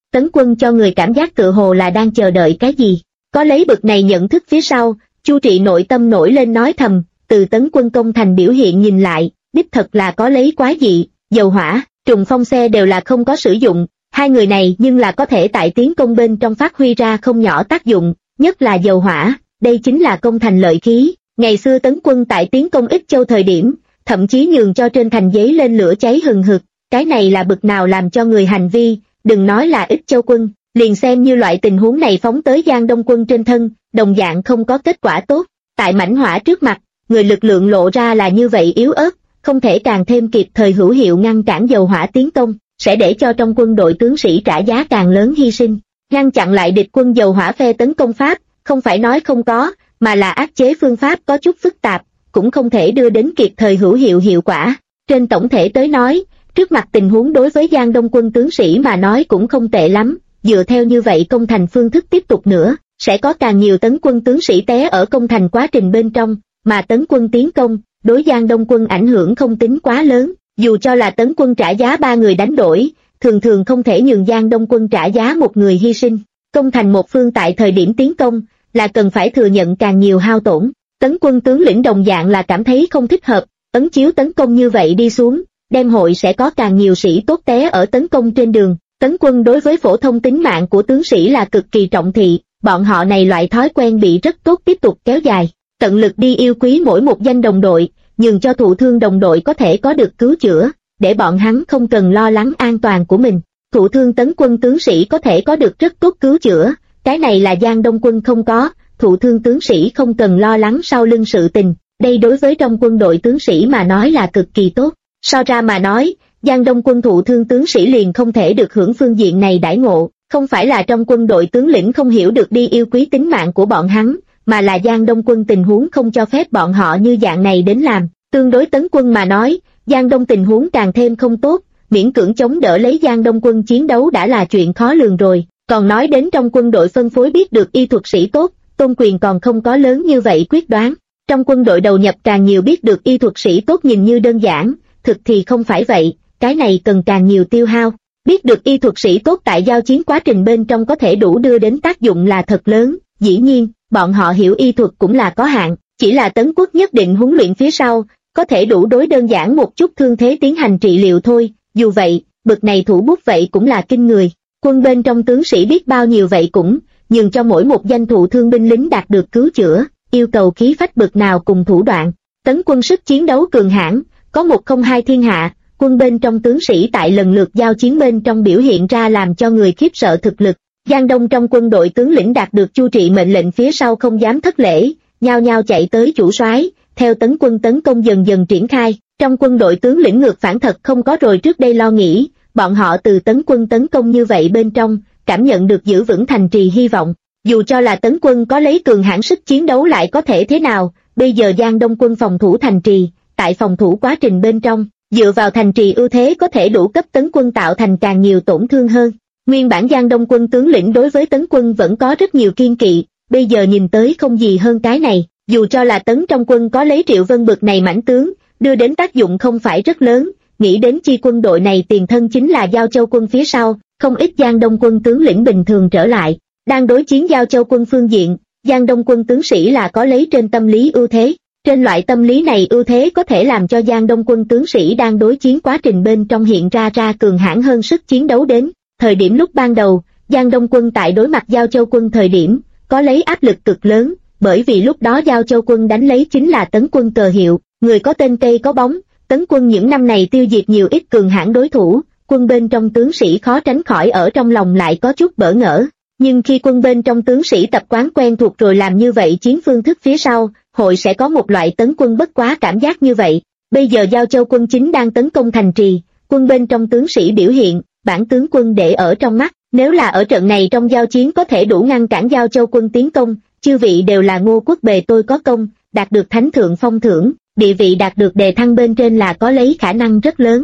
Tấn Quân cho người cảm giác tựa hồ là đang chờ đợi cái gì. Có lấy bực này nhận thức phía sau, Chu Trị nội tâm nổi lên nói thầm, từ Tấn Quân công thành biểu hiện nhìn lại, đích thật là có lấy quái dị, dầu hỏa, trùng phong xe đều là không có sử dụng, hai người này nhưng là có thể tại tiến công bên trong phát huy ra không nhỏ tác dụng, nhất là dầu hỏa, đây chính là công thành lợi khí. Ngày xưa Tấn Quân tại tiến công Ích Châu thời điểm, thậm chí nhường cho trên thành giấy lên lửa cháy hừng hực, cái này là bực nào làm cho người hành vi, đừng nói là Ích Châu quân, liền xem như loại tình huống này phóng tới Giang Đông quân trên thân, đồng dạng không có kết quả tốt. Tại mãnh hỏa trước mặt, người lực lượng lộ ra là như vậy yếu ớt, không thể càng thêm kịp thời hữu hiệu ngăn cản dầu hỏa tiến công, sẽ để cho trong quân đội tướng sĩ trả giá càng lớn hy sinh. Ngăn chặn lại địch quân dầu hỏa phe tấn công pháp, không phải nói không có, mà là áp chế phương pháp có chút phức tạp, cũng không thể đưa đến kịp thời hữu hiệu hiệu quả. Trên tổng thể tới nói, trước mặt tình huống đối với Giang Đông quân tướng sĩ mà nói cũng không tệ lắm, dựa theo như vậy công thành phương thức tiếp tục nữa, sẽ có càng nhiều tấn quân tướng sĩ té ở công thành quá trình bên trong, mà tấn quân tiến công, đối Giang Đông quân ảnh hưởng không tính quá lớn, dù cho là tấn quân trả giá 3 người đánh đổi, thường thường không thể nhường Giang Đông quân trả giá một người hy sinh. Công thành một phương tại thời điểm tiến công, là cần phải thừa nhận càng nhiều hao tổn. Tấn quân tướng lĩnh đồng dạng là cảm thấy không thích hợp, ấn chiếu tấn công như vậy đi xuống, đem hội sẽ có càng nhiều sĩ tốt té ở tấn công trên đường. Tấn quân đối với phổ thông tính mạng của tướng sĩ là cực kỳ trọng thị, bọn họ này loại thói quen bị rất tốt tiếp tục kéo dài, tận lực đi yêu quý mỗi một danh đồng đội, nhường cho thụ thương đồng đội có thể có được cứu chữa, để bọn hắn không cần lo lắng an toàn của mình. Thụ thương tấn quân tướng sĩ có thể có được rất tốt cứu chữa, cái này là Giang Đông quân không có, thụ thương tướng sĩ không cần lo lắng sau lưng sự tình, đây đối với trong quân đội tướng sĩ mà nói là cực kỳ tốt. So ra mà nói, Giang Đông quân thụ thương tướng sĩ liền không thể được hưởng phương diện này đãi ngộ, không phải là trong quân đội tướng lĩnh không hiểu được đi yêu quý tính mạng của bọn hắn, mà là Giang Đông quân tình huống không cho phép bọn họ như dạng này đến làm. Tương đối tấn quân mà nói, Giang Đông tình huống càng thêm không tốt, miễn cưỡng chống đỡ lấy Giang Đông quân chiến đấu đã là chuyện khó lường rồi, còn nói đến trong quân đội phân phối biết được y thuật sĩ tốt, Tôn Quyền còn không có lớn như vậy quyết đoán. Trong quân đội đầu nhập càng nhiều biết được y thuật sĩ tốt nhìn như đơn giản, thực thì không phải vậy, cái này cần càng nhiều tiêu hao. Biết được y thuật sĩ tốt tại giao chiến quá trình bên trong có thể đủ đưa đến tác dụng là thật lớn, dĩ nhiên, bọn họ hiểu y thuật cũng là có hạn, chỉ là Tấn Quốc nhất định huấn luyện phía sau, có thể đủ đối đơn giản một chút thương thế tiến hành trị liệu thôi, dù vậy, bực này thủ bút vậy cũng là kinh người. Quân bên trong tướng sĩ biết bao nhiêu vậy cũng, nhường cho mỗi một danh thụ thương binh lính đạt được cứu chữa, yêu cầu khí phách bực nào cùng thủ đoạn. Tấn quân sức chiến đấu cường hãn, có 102 thiên hạ, quân bên trong tướng sĩ tại lần lượt giao chiến bên trong biểu hiện ra làm cho người khiếp sợ thực lực. Giang Đông trong quân đội tướng lĩnh đạt được Chu Trị mệnh lệnh phía sau không dám thất lễ, nhao nhao chạy tới chủ soái, theo tấn quân tấn công dần dần triển khai. Trong quân đội tướng lĩnh ngược phản thật không có rồi trước đây lo nghĩ, bọn họ từ tấn quân tấn công như vậy bên trong, cảm nhận được giữ vững thành trì hy vọng. Dù cho là tấn quân có lấy cường hãn sức chiến đấu lại có thể thế nào, bây giờ Giang Đông quân phòng thủ thành trì, tại phòng thủ quá trình bên trong, dựa vào thành trì ưu thế có thể đủ cấp tấn quân tạo thành càng nhiều tổn thương hơn. Nguyên bản Giang Đông quân tướng lĩnh đối với tấn quân vẫn có rất nhiều kiên kỵ, bây giờ nhìn tới không gì hơn cái này, dù cho là tấn trong quân có lấy Triệu Vân bực này mãnh tướng, đưa đến tác dụng không phải rất lớn, nghĩ đến chi quân đội này tiền thân chính là Giao Châu quân phía sau, không ít Giang Đông quân tướng lĩnh bình thường trở lại, đang đối chiến Giao Châu quân phương diện, Giang Đông quân tướng sĩ là có lấy trên tâm lý ưu thế. Trên loại tâm lý này ưu thế có thể làm cho Giang Đông quân tướng sĩ đang đối chiến quá trình bên trong hiện ra cường hãn hơn sức chiến đấu đến. Thời điểm lúc ban đầu, Giang Đông quân tại đối mặt Giao Châu quân thời điểm, có lấy áp lực cực lớn, bởi vì lúc đó Giao Châu quân đánh lấy chính là tấn quân cờ hiệu, người có tên cây có bóng, tấn quân những năm này tiêu diệt nhiều ít cường hãn đối thủ, quân bên trong tướng sĩ khó tránh khỏi ở trong lòng lại có chút bỡ ngỡ. Nhưng khi quân bên trong tướng sĩ tập quán quen thuộc rồi làm như vậy chiến phương thức phía sau, hội sẽ có một loại tấn quân bất quá cảm giác như vậy. Bây giờ Giao Châu quân chính đang tấn công thành trì, quân bên trong tướng sĩ biểu hiện, bản tướng quân để ở trong mắt, nếu là ở trận này trong giao chiến có thể đủ ngăn cản Giao Châu quân tiến công, chư vị đều là Ngô quốc bề tôi có công, đạt được thánh thượng phong thưởng, địa vị đạt được đề thăng bên trên là có lấy khả năng rất lớn.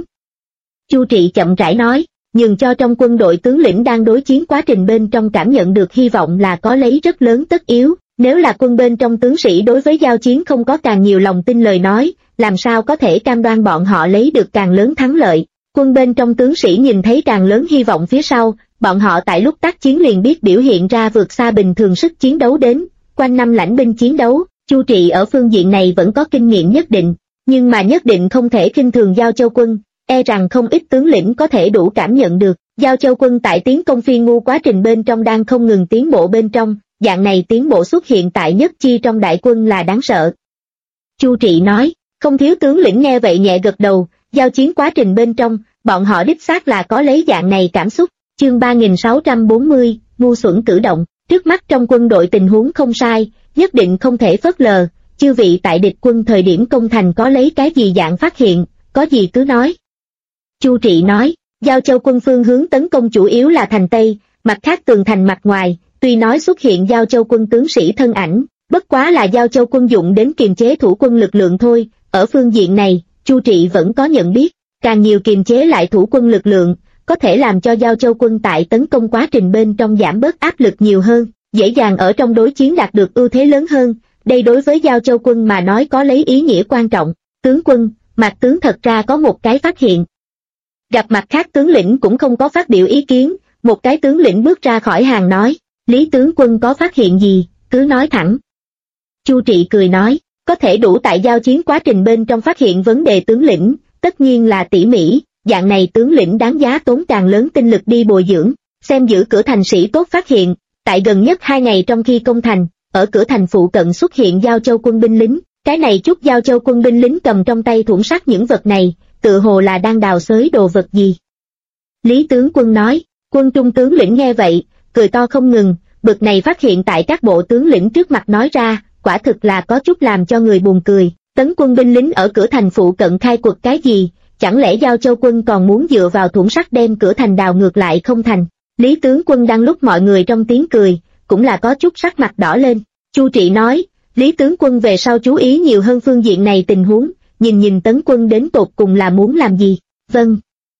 Chu Trị chậm rãi nói, nhưng cho trong quân đội tướng lĩnh đang đối chiến quá trình bên trong cảm nhận được hy vọng là có lấy rất lớn tất yếu, nếu là quân bên trong tướng sĩ đối với giao chiến không có càng nhiều lòng tin lời nói, làm sao có thể cam đoan bọn họ lấy được càng lớn thắng lợi. Quân bên trong tướng sĩ nhìn thấy càng lớn hy vọng phía sau, bọn họ tại lúc tác chiến liền biết biểu hiện ra vượt xa bình thường sức chiến đấu đến, quanh năm lãnh binh chiến đấu, Chu Trị ở phương diện này vẫn có kinh nghiệm nhất định, nhưng mà nhất định không thể khinh thường Giao Châu Quân, e rằng không ít tướng lĩnh có thể đủ cảm nhận được, Giao Châu Quân tại tiến công Phi Ngu quá trình bên trong đang không ngừng tiến bộ bên trong, dạng này tiến bộ xuất hiện tại nhất chi trong đại quân là đáng sợ. Chu Trị nói, không thiếu tướng lĩnh nghe vậy nhẹ gật đầu, giao chiến quá trình bên trong, bọn họ đích xác là có lấy dạng này cảm xúc. Chương 3640, ngu xuẩn cử động, trước mắt trong quân đội tình huống không sai, nhất định không thể phớt lờ, chư vị tại địch quân thời điểm công thành có lấy cái gì dạng phát hiện, có gì cứ nói. Chu Trị nói, Giao Châu Quân phương hướng tấn công chủ yếu là thành Tây, mặt khác tường thành mặt ngoài, tuy nói xuất hiện Giao Châu Quân tướng sĩ thân ảnh, bất quá là Giao Châu Quân dụng đến kiềm chế thủ quân lực lượng thôi, ở phương diện này, Chu Trị vẫn có nhận biết, càng nhiều kiềm chế lại thủ quân lực lượng, có thể làm cho Giao Châu Quân tại tấn công quá trình bên trong giảm bớt áp lực nhiều hơn, dễ dàng ở trong đối chiến đạt được ưu thế lớn hơn, đây đối với Giao Châu Quân mà nói có lấy ý nghĩa quan trọng. Tướng quân, Mạc tướng thật ra có một cái phát hiện. Gặp mặt khác tướng lĩnh cũng không có phát biểu ý kiến, một cái tướng lĩnh bước ra khỏi hàng nói, Lý tướng quân có phát hiện gì, cứ nói thẳng. Chu Trị cười nói, có thể đủ tại giao chiến quá trình bên trong phát hiện vấn đề tướng lĩnh, tất nhiên là tỉ mỉ, dạng này tướng lĩnh đáng giá tốn càng lớn tinh lực đi bồi dưỡng, xem giữ cửa thành sĩ tốt phát hiện, tại gần nhất 2 ngày trong khi công thành, ở cửa thành phụ cận xuất hiện Giao Châu Quân binh lính, cái này chút Giao Châu Quân binh lính cầm trong tay thủng sắt những vật này, tự hồ là đang đào xới đồ vật gì. Lý tướng quân nói, quân trung tướng lĩnh nghe vậy, cười to không ngừng, bực này phát hiện tại các bộ tướng lĩnh trước mặt nói ra, quả thực là có chút làm cho người buồn cười, tấn quân binh lính ở cửa thành phụ cận khai quật cái gì, chẳng lẽ Giao Châu Quân còn muốn dựa vào thủng sắt đem cửa thành đào ngược lại không thành. Lý tướng quân đang lúc mọi người trong tiếng cười, cũng là có chút sắc mặt đỏ lên. Chu Trị nói, Lý tướng quân về sau chú ý nhiều hơn phương diện này tình huống, nhìn tấn quân đến tột cùng là muốn làm gì. Vâng.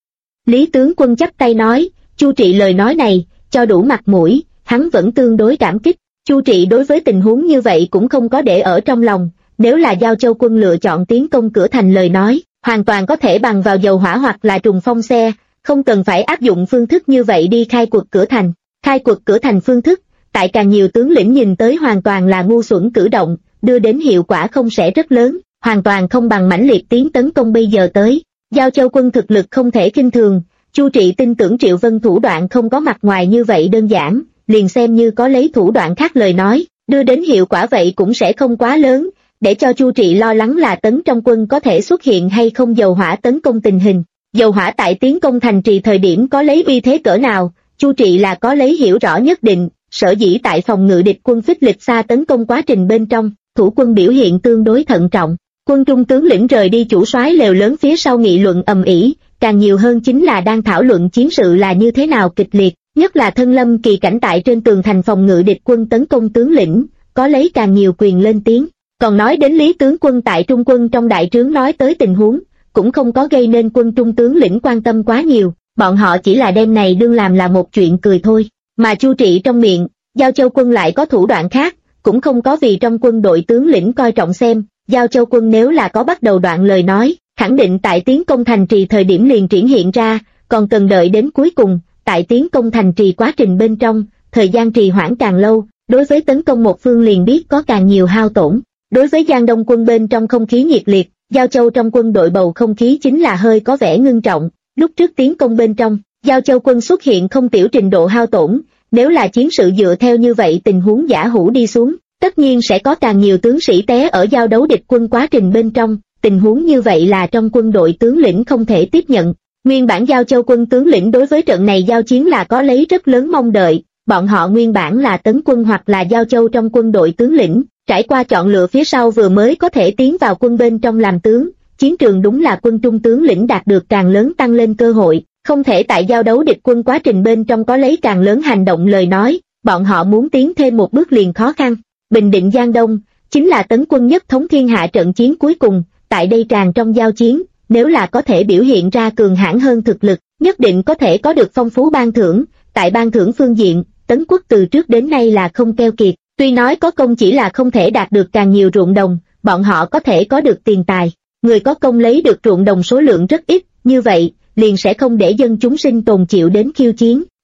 Lý tướng quân chắp tay nói, Chu Trị lời nói này, cho đủ mặt mũi, hắn vẫn tương đối cảm kích. Chu Trị đối với tình huống như vậy cũng không có để ở trong lòng, nếu là Giao Châu Quân lựa chọn tiến công cửa thành lời nói, hoàn toàn có thể bằng vào dầu hỏa hoặc là trùng phong xe, không cần phải áp dụng phương thức như vậy đi khai quật cửa thành. Khai quật cửa thành phương thức, tại càng nhiều tướng lĩnh nhìn tới hoàn toàn là ngu xuẩn cử động, đưa đến hiệu quả không sẽ rất lớn, hoàn toàn không bằng mãnh liệt tiến tấn công bây giờ tới. Giao Châu Quân thực lực không thể khinh thường, Chu Trị tin tưởng Triệu Vân thủ đoạn không có mặt ngoài như vậy đơn giản, liền xem như có lấy thủ đoạn khác lời nói, đưa đến hiệu quả vậy cũng sẽ không quá lớn, để cho Chu Trị lo lắng là tấn trong quân có thể xuất hiện hay không dầu hỏa tấn công tình hình. Dầu hỏa tại tiến công thành trì thời điểm có lấy uy thế cỡ nào, Chu Trị là có lấy hiểu rõ nhất định, sở dĩ tại phòng ngự địch quân phích lịch xa tấn công quá trình bên trong, thủ quân biểu hiện tương đối thận trọng. Quân trung tướng lĩnh rời đi chủ soái lều lớn phía sau nghị luận ầm ĩ, càng nhiều hơn chính là đang thảo luận chiến sự là như thế nào kịch liệt, nhất là Thân Lâm Kỳ cảnh tại trên tường thành phòng ngự địch quân tấn công tướng lĩnh, có lấy càng nhiều quyền lên tiếng. Còn nói đến Lý tướng quân tại trung quân trong đại trướng nói tới tình huống, cũng không có gây nên quân trung tướng lĩnh quan tâm quá nhiều, bọn họ chỉ là đem này đương làm là một chuyện cười thôi. Mà Chu Trị trong miệng, Giao Châu Quân lại có thủ đoạn khác, cũng không có vì trong quân đội tướng lĩnh coi trọng xem, Giao Châu Quân nếu là có bắt đầu đoạn lời nói, khẳng định tại tiến công thành trì thời điểm liền triển hiện ra, còn cần đợi đến cuối cùng, tại tiến công thành trì quá trình bên trong, thời gian trì hoãn càng lâu, đối với tấn công một phương liền biết có càng nhiều hao tổn. Đối với Giang Đông quân bên trong không khí nhiệt liệt, Giao Châu trong quân đội bầu không khí chính là hơi có vẻ ngưng trọng, lúc trước tiến công bên trong, Giao Châu quân xuất hiện không tiểu trình độ hao tổn, nếu là chiến sự dựa theo như vậy tình huống giả hủ đi xuống, tất nhiên sẽ có càng nhiều tướng sĩ té ở giao đấu địch quân quá trình bên trong, tình huống như vậy là trong quân đội tướng lĩnh không thể tiếp nhận. Nguyên bản Giao Châu quân tướng lĩnh đối với trận này giao chiến là có lấy rất lớn mong đợi, bọn họ nguyên bản là tấn quân hoặc là Giao Châu trong quân đội tướng lĩnh, trải qua chọn lựa phía sau vừa mới có thể tiến vào quân bên trong làm tướng, chiến trường đúng là quân trung tướng lĩnh đạt được càng lớn tăng lên cơ hội, không thể tại giao đấu địch quân quá trình bên trong có lấy càng lớn hành động lời nói, bọn họ muốn tiến thêm một bước liền khó khăn. Bình định Giang Đông, chính là tấn quân nhất thống thiên hạ trận chiến cuối cùng, tại đây tràn trong giao chiến, nếu là có thể biểu hiện ra cường hãn hơn thực lực, nhất định có thể có được phong phú ban thưởng, tại ban thưởng phương diện, Tấn quốc từ trước đến nay là không keo kiệt, tuy nói có công chỉ là không thể đạt được càng nhiều ruộng đồng, bọn họ có thể có được tiền tài, người có công lấy được ruộng đồng số lượng rất ít, như vậy, liền sẽ không để dân chúng sinh tồn chịu đến khiêu chiến,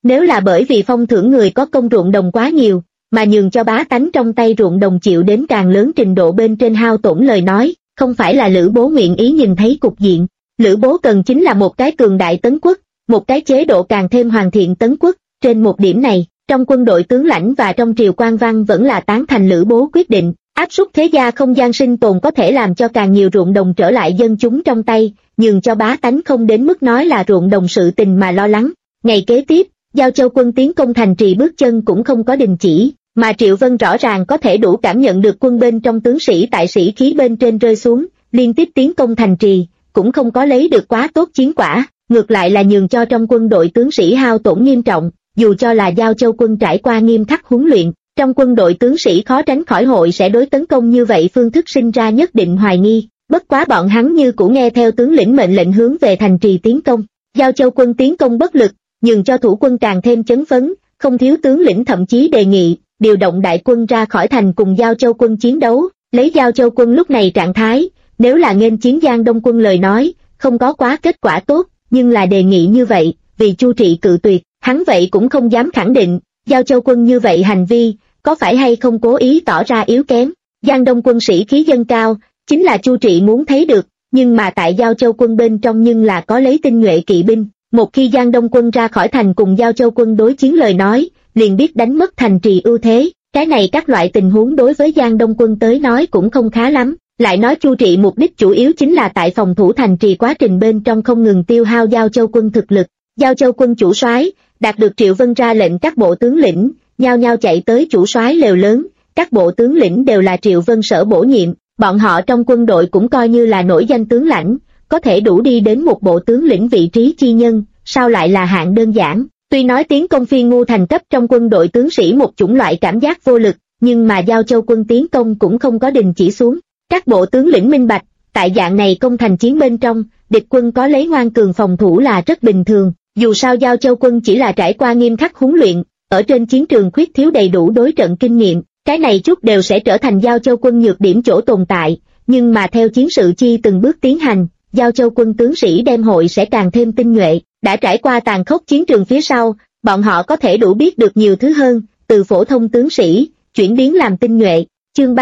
Nếu là bởi vì phong thưởng người có công ruộng đồng quá nhiều, mà nhường cho bá tánh trong tay ruộng đồng chịu đến càng lớn trình độ bên trên hao tổn lời nói, không phải là Lữ Bố nguyện ý nhìn thấy cục diện. Lữ Bố cần chính là một cái cường đại tấn quốc, một cái chế độ càng thêm hoàn thiện tấn quốc. Trên một điểm này, trong quân đội tướng lãnh và trong triều quan văn vẫn là tán thành Lữ Bố quyết định, áp suất thế gia không gian sinh tồn có thể làm cho càng nhiều ruộng đồng trở lại dân chúng trong tay, nhường cho bá tánh không đến mức nói là ruộng đồng sự tình mà lo lắng. Ngày kế tiếp, Giao Châu quân tiến công thành trì bước chân cũng không có đình chỉ, mà Triệu Vân rõ ràng có thể đủ cảm nhận được quân bên trong tướng sĩ tại sĩ khí bên trên rơi xuống, liên tiếp tiến công thành trì, cũng không có lấy được quá tốt chiến quả, ngược lại là nhường cho trong quân đội tướng sĩ hao tổn nghiêm trọng. Dù cho là Giao Châu quân trải qua nghiêm khắc huấn luyện, trong quân đội tướng sĩ khó tránh khỏi hội sẽ đối tấn công như vậy phương thức sinh ra nhất định hoài nghi, bất quá bọn hắn như cũ nghe theo tướng lĩnh mệnh lệnh hướng về thành trì tiến công. Giao Châu quân tiến công bất lực, nhường cho thủ quân càng thêm chấn phấn, không thiếu tướng lĩnh thậm chí đề nghị điều động đại quân ra khỏi thành cùng Giao Châu quân chiến đấu. Lấy Giao Châu quân lúc này trạng thái, nếu là nghênh chiến Giang Đông quân lời nói, không có quá kết quả tốt, nhưng là đề nghị như vậy, vì Chu Trị cự tuyệt, hắn vậy cũng không dám khẳng định, Giao Châu quân như vậy hành vi, có phải hay không cố ý tỏ ra yếu kém. Giang Đông quân sĩ khí dâng cao, chính là Chu Trị muốn thấy được, nhưng mà tại Giao Châu quân bên trong nhưng là có lấy tinh nhuệ kỵ binh, một khi Giang Đông quân ra khỏi thành cùng Giao Châu quân đối chiến lời nói, liền biết đánh mất thành trì ưu thế, cái này các loại tình huống đối với Giang Đông quân tới nói cũng không khá lắm. Lại nói Chu Trị mục đích chủ yếu chính là tại phòng thủ thành trì quá trình bên trong không ngừng tiêu hao Giao Châu quân thực lực. Giao Châu quân chủ soái đạt được Triệu Vân ra lệnh, các bộ tướng lĩnh nhao nhao chạy tới chủ soái lều lớn, các bộ tướng lĩnh đều là Triệu Vân sở bổ nhiệm, bọn họ trong quân đội cũng coi như là nổi danh tướng lãnh, có thể đủ đi đến một bộ tướng lĩnh vị trí chi nhân, sao lại là hạng đơn giản. Tuy nói tiến công Phi Ngu thành cấp trong quân đội tướng sĩ một chủng loại cảm giác vô lực, nhưng mà Giao Châu quân tiến công cũng không có đình chỉ xuống. Các bộ tướng lĩnh minh bạch, tại dạng này công thành chiến bên trong, địch quân có lấy ngoan cường phòng thủ là rất bình thường, dù sao Giao Châu quân chỉ là trải qua nghiêm khắc huấn luyện, ở trên chiến trường khuyết thiếu đầy đủ đối trận kinh nghiệm, cái này chút đều sẽ trở thành Giao Châu quân nhược điểm chỗ tồn tại, nhưng mà theo chiến sự chi từng bước tiến hành, Giao Châu quân tướng sĩ đem hội sẽ càng thêm tinh nhuệ, đã trải qua tàn khốc chiến trường phía sau, bọn họ có thể đủ biết được nhiều thứ hơn, từ phổ thông tướng sĩ, chuyển biến làm tinh nhuệ. Chương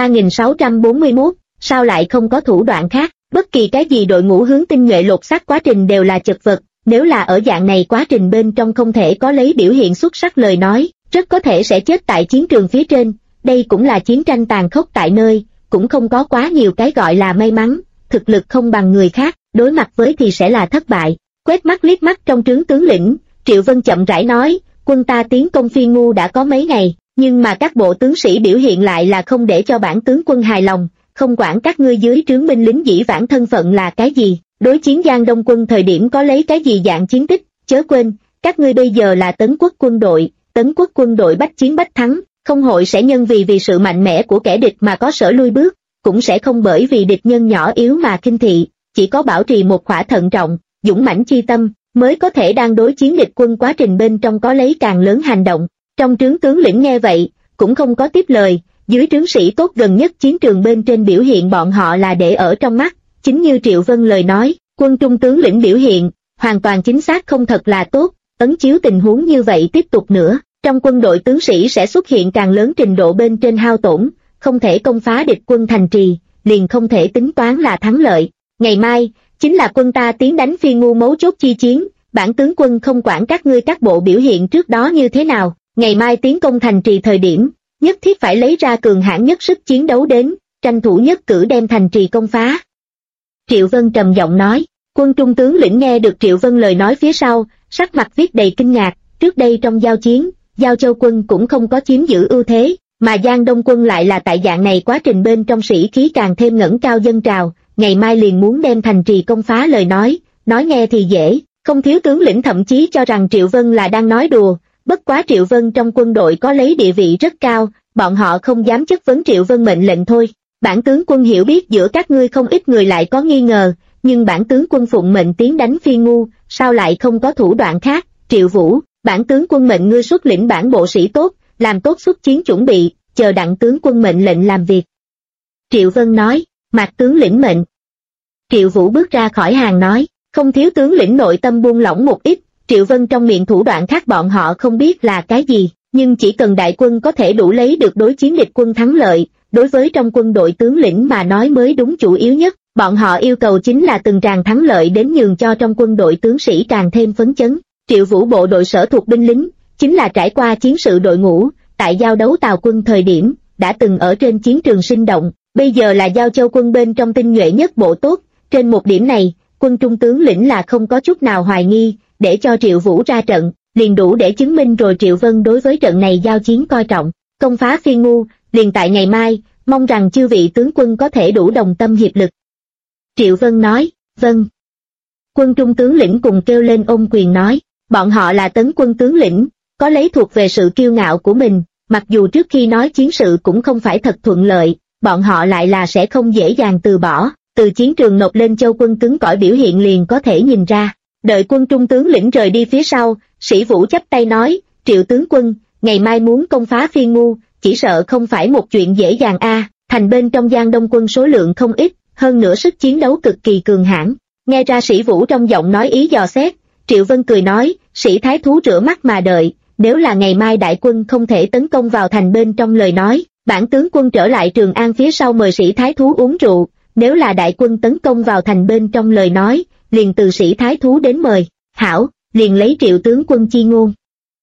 3641, sao lại không có thủ đoạn khác, bất kỳ cái gì đội ngũ hướng tinh nhuệ lột xác quá trình đều là chật vật, nếu là ở dạng này quá trình bên trong không thể có lấy biểu hiện xuất sắc lời nói, rất có thể sẽ chết tại chiến trường phía trên, đây cũng là chiến tranh tàn khốc tại nơi, cũng không có quá nhiều cái gọi là may mắn, thực lực không bằng người khác, đối mặt với thì sẽ là thất bại. Quét mắt liếc mắt trong trướng tướng lĩnh, Triệu Vân chậm rãi nói, quân ta tiến công Phi Ngu đã có mấy ngày, nhưng mà các bộ tướng sĩ biểu hiện lại là không để cho bản tướng quân hài lòng, không quản các ngươi dưới trướng binh lính dĩ vãng thân phận là cái gì, đối chiến Giang Đông quân thời điểm có lấy cái gì dạng chiến tích, chớ quên, các ngươi bây giờ là Tấn quốc quân đội bách chiến bách thắng, không hội sẽ nhân vì sự mạnh mẽ của kẻ địch mà có sở lui bước, cũng sẽ không bởi vì địch nhân nhỏ yếu mà khinh thị, chỉ có bảo trì một khỏa thận trọng, dũng mãnh chi tâm, mới có thể đang đối chiến địch quân quá trình bên trong có lấy càng lớn hành động. Trong trướng tướng lĩnh nghe vậy, cũng không có tiếp lời, dưới trướng sĩ tốt gần nhất chiến trường bên trên biểu hiện bọn họ là để ở trong mắt, chính như Triệu Vân lời nói, quân trung tướng lĩnh biểu hiện, hoàn toàn chính xác không thật là tốt, ấn chiếu tình huống như vậy tiếp tục nữa, trong quân đội tướng sĩ sẽ xuất hiện càng lớn trình độ bên trên hao tổn, không thể công phá địch quân thành trì, liền không thể tính toán là thắng lợi. Ngày mai, chính là quân ta tiến đánh Phi Ngu mấu chốt chi chiến, bản tướng quân không quản các ngươi các bộ biểu hiện trước đó như thế nào, ngày mai tiến công thành trì thời điểm, nhất thiết phải lấy ra cường hãn nhất sức chiến đấu đến, tranh thủ nhất cử đem thành trì công phá. Triệu Vân trầm giọng nói, quân trung tướng lĩnh nghe được Triệu Vân lời nói phía sau, sắc mặt viết đầy kinh ngạc, trước đây trong giao chiến, Giao Châu quân cũng không có chiếm giữ ưu thế, mà Giang Đông quân lại là tại dạng này quá trình bên trong sĩ khí càng thêm ngẩng cao dâng trào, ngày mai liền muốn đem thành trì công phá lời nói nghe thì dễ, không thiếu tướng lĩnh thậm chí cho rằng Triệu Vân là đang nói đùa, bất quá Triệu Vân trong quân đội có lấy địa vị rất cao, bọn họ không dám chất vấn Triệu Vân mệnh lệnh thôi. Bản tướng quân hiểu biết giữa các ngươi không ít người lại có nghi ngờ, nhưng bản tướng quân phụng mệnh tiến đánh Phi Ngu, sao lại không có thủ đoạn khác? Triệu Vũ, bản tướng quân mệnh ngươi xuất lĩnh bản bộ sĩ tốt, làm tốt xuất chiến chuẩn bị, chờ đặng tướng quân mệnh lệnh làm việc. Triệu Vân nói, Mạc tướng lĩnh mệnh. Triệu Vũ bước ra khỏi hàng nói, không thiếu tướng lĩnh nội tâm buông lỏng một ít, Triệu Vân trong miệng thủ đoạn khác bọn họ không biết là cái gì, nhưng chỉ cần đại quân có thể đủ lấy được đối chiến địch quân thắng lợi, đối với trong quân đội tướng lĩnh mà nói mới đúng chủ yếu nhất. Bọn họ yêu cầu chính là từng tràng thắng lợi đến nhường cho trong quân đội tướng sĩ càng thêm phấn chấn. Triệu Vũ bộ đội sở thuộc binh lính, chính là trải qua chiến sự đội ngũ, tại giao đấu Tào quân thời điểm, đã từng ở trên chiến trường sinh động, bây giờ là Giao Châu quân bên trong tinh nhuệ nhất bộ tốt. Trên một điểm này, quân trung tướng lĩnh là không có chút nào hoài nghi, để cho Triệu Vũ ra trận, liền đủ để chứng minh rồi Triệu Vân đối với trận này giao chiến coi trọng. Công phá Phiên Ngu, liền tại ngày mai, mong rằng chư vị tướng quân có thể đủ đồng tâm hiệp lực. Triệu Vân nói, vâng. Quân trung tướng lĩnh cùng kêu lên ôm quyền nói, bọn họ là Tấn quân tướng lĩnh, có lấy thuộc về sự kiêu ngạo của mình, mặc dù trước khi nói chiến sự cũng không phải thật thuận lợi, bọn họ lại là sẽ không dễ dàng từ bỏ, từ chiến trường nộp lên Châu quân cứng cỏi biểu hiện liền có thể nhìn ra. Đợi quân trung tướng lĩnh rời đi phía sau, Sĩ Vũ chắp tay nói, Triệu tướng quân, ngày mai muốn công phá Phiên Ngu, chỉ sợ không phải một chuyện dễ dàng thành bên trong Giang Đông quân số lượng không ít, hơn nữa sức chiến đấu cực kỳ cường hãn. Nghe ra Sĩ Vũ trong giọng nói ý dò xét, Triệu Vân cười nói, Sĩ Thái Thú rửa mắt mà đợi, nếu là ngày mai đại quân không thể tấn công vào thành bên trong lời nói, bản tướng quân trở lại Trường An phía sau mời Sĩ Thái Thú uống rượu, nếu là đại quân tấn công vào thành bên trong lời nói, liền từ Sĩ Thái Thú đến mời. Hảo, liền lấy Triệu tướng quân chi ngôn.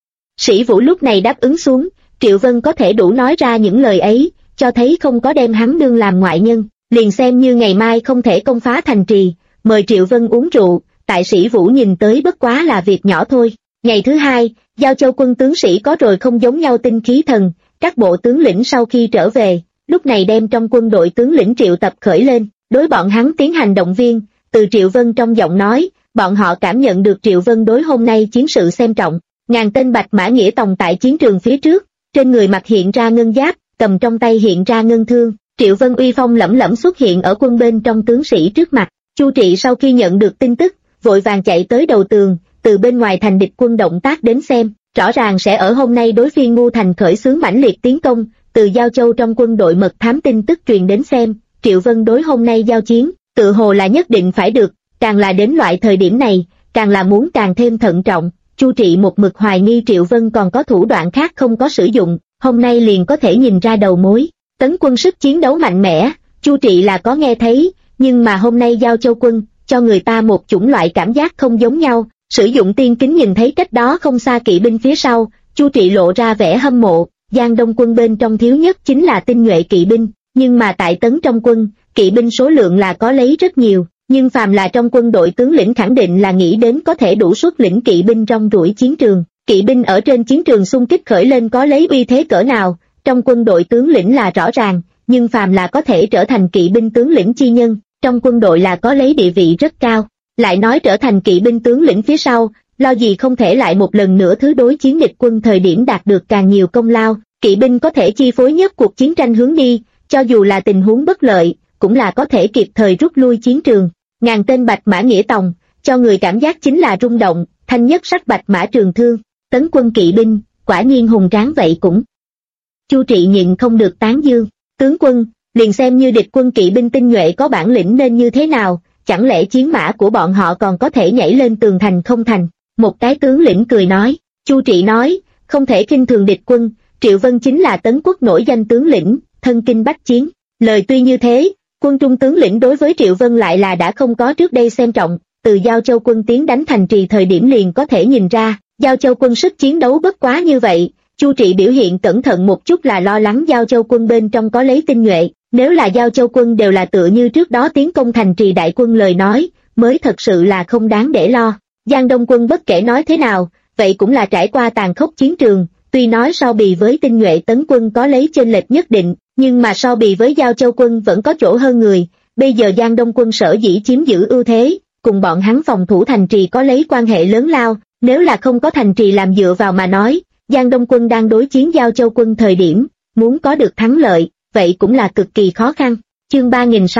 Sĩ Vũ lúc này đáp ứng xuống, Triệu Vân có thể đủ nói ra những lời ấy, cho thấy không có đem hắn đương làm ngoại nhân, liền xem như ngày mai không thể công phá thành trì, mời Triệu Vân uống rượu, tại Sĩ Vũ nhìn tới bất quá là việc nhỏ thôi. Ngày thứ hai, Giao Châu quân tướng sĩ có rồi không giống nhau tinh khí thần, các bộ tướng lĩnh sau khi trở về, lúc này đem trong quân đội tướng lĩnh triệu tập khởi lên, đối bọn hắn tiến hành động viên. Từ Triệu Vân trong giọng nói, bọn họ cảm nhận được Triệu Vân đối hôm nay chiến sự xem trọng. Ngàn tên bạch mã nghĩa tòng tại chiến trường phía trước, trên người mặc hiện ra ngân giáp, cầm trong tay hiện ra ngân thương. Triệu Vân uy phong lẫm lẫm xuất hiện ở quân bên trong tướng sĩ trước mặt. Chu Trị sau khi nhận được tin tức, vội vàng chạy tới đầu tường, từ bên ngoài thành địch quân động tác đến xem, rõ ràng sẽ ở hôm nay đối Phiên Ngu thành khởi xướng mãnh liệt tiến công. Từ Giao Châu trong quân đội mật thám tin tức truyền đến xem, Triệu Vân đối hôm nay giao chiến, tự hồ là nhất định phải được, càng là đến loại thời điểm này, càng là muốn càng thêm thận trọng. Chu Trị một mực hoài nghi Triệu Vân còn có thủ đoạn khác không có sử dụng, hôm nay liền có thể nhìn ra đầu mối. Tấn quân sức chiến đấu mạnh mẽ, Chu Trị là có nghe thấy, nhưng mà hôm nay Giao Châu quân, cho người ta một chủng loại cảm giác không giống nhau. Sử dụng tiên kính nhìn thấy cách đó không xa kỵ binh phía sau, Chu Trị lộ ra vẻ hâm mộ. Giang Đông quân bên trong thiếu nhất chính là tinh nhuệ kỵ binh, nhưng mà tại Tấn trong quân, kỵ binh số lượng là có lấy rất nhiều, nhưng phàm là trong quân đội tướng lĩnh khẳng định là nghĩ đến có thể đủ xuất lĩnh kỵ binh rong ruổi chiến trường. Kỵ binh ở trên chiến trường xung kích khởi lên có lấy uy thế cỡ nào, trong quân đội tướng lĩnh là rõ ràng, nhưng phàm là có thể trở thành kỵ binh tướng lĩnh chi nhân, trong quân đội là có lấy địa vị rất cao. Lại nói trở thành kỵ binh tướng lĩnh phía sau, lo gì không thể lại một lần nữa thứ đối chiến địch quân thời điểm đạt được càng nhiều công lao. Kỵ binh có thể chi phối nhất cuộc chiến tranh hướng đi, cho dù là tình huống bất lợi, cũng là có thể kịp thời rút lui chiến trường. Ngàn tên bạch mã nghĩa tòng, cho người cảm giác chính là rung động, thanh nhất sắc bạch mã trường thương. Tấn quân kỵ binh, quả nhiên hùng tráng vậy cũng. Chu Trị nhịn không được tán dương, tướng quân, liền xem như địch quân kỵ binh tinh nhuệ có bản lĩnh nên như thế nào, chẳng lẽ chiến mã của bọn họ còn có thể nhảy lên tường thành không thành? Một cái tướng lĩnh cười nói. Chu Trị nói, không thể khinh thường địch quân, Triệu Vân chính là Tấn quốc nổi danh tướng lĩnh, thân kinh bách chiến. Lời tuy như thế, quân trung tướng lĩnh đối với Triệu Vân lại là đã không có trước đây xem trọng. Từ Giao Châu quân tiến đánh thành trì thời điểm liền có thể nhìn ra, Giao Châu quân sức chiến đấu bất quá như vậy. Chu Trị biểu hiện cẩn thận một chút là lo lắng Giao Châu quân bên trong có lấy tinh nhuệ, nếu là Giao Châu quân đều là tựa như trước đó tiến công thành trì đại quân lời nói, mới thật sự là không đáng để lo. Giang Đông quân bất kể nói thế nào, vậy cũng là trải qua tàn khốc chiến trường, tuy nói so bì với tinh nhuệ Tấn quân có lấy chênh lệch nhất định, nhưng mà so bì với Giao Châu quân vẫn có chỗ hơn người. Bây giờ Giang Đông quân sở dĩ chiếm giữ ưu thế, cùng bọn hắn phòng thủ thành trì có lấy quan hệ lớn lao, nếu là không có thành trì làm dựa vào mà nói, Giang Đông quân đang đối chiến Giao Châu quân thời điểm, muốn có được thắng lợi, vậy cũng là cực kỳ khó khăn. Chương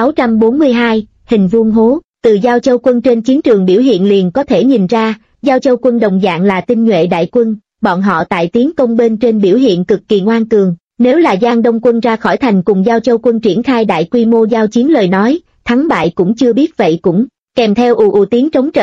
3642, hình vuông hố. Từ Giao Châu quân trên chiến trường biểu hiện liền có thể nhìn ra, Giao Châu quân đồng dạng là tinh nhuệ đại quân, bọn họ tại tiến công bên trên biểu hiện cực kỳ ngoan cường. Nếu là Giang Đông quân ra khỏi thành cùng Giao Châu quân triển khai đại quy mô giao chiến lời nói, thắng bại cũng chưa biết vậy cũng, kèm theo ù ù tiếng trống trận,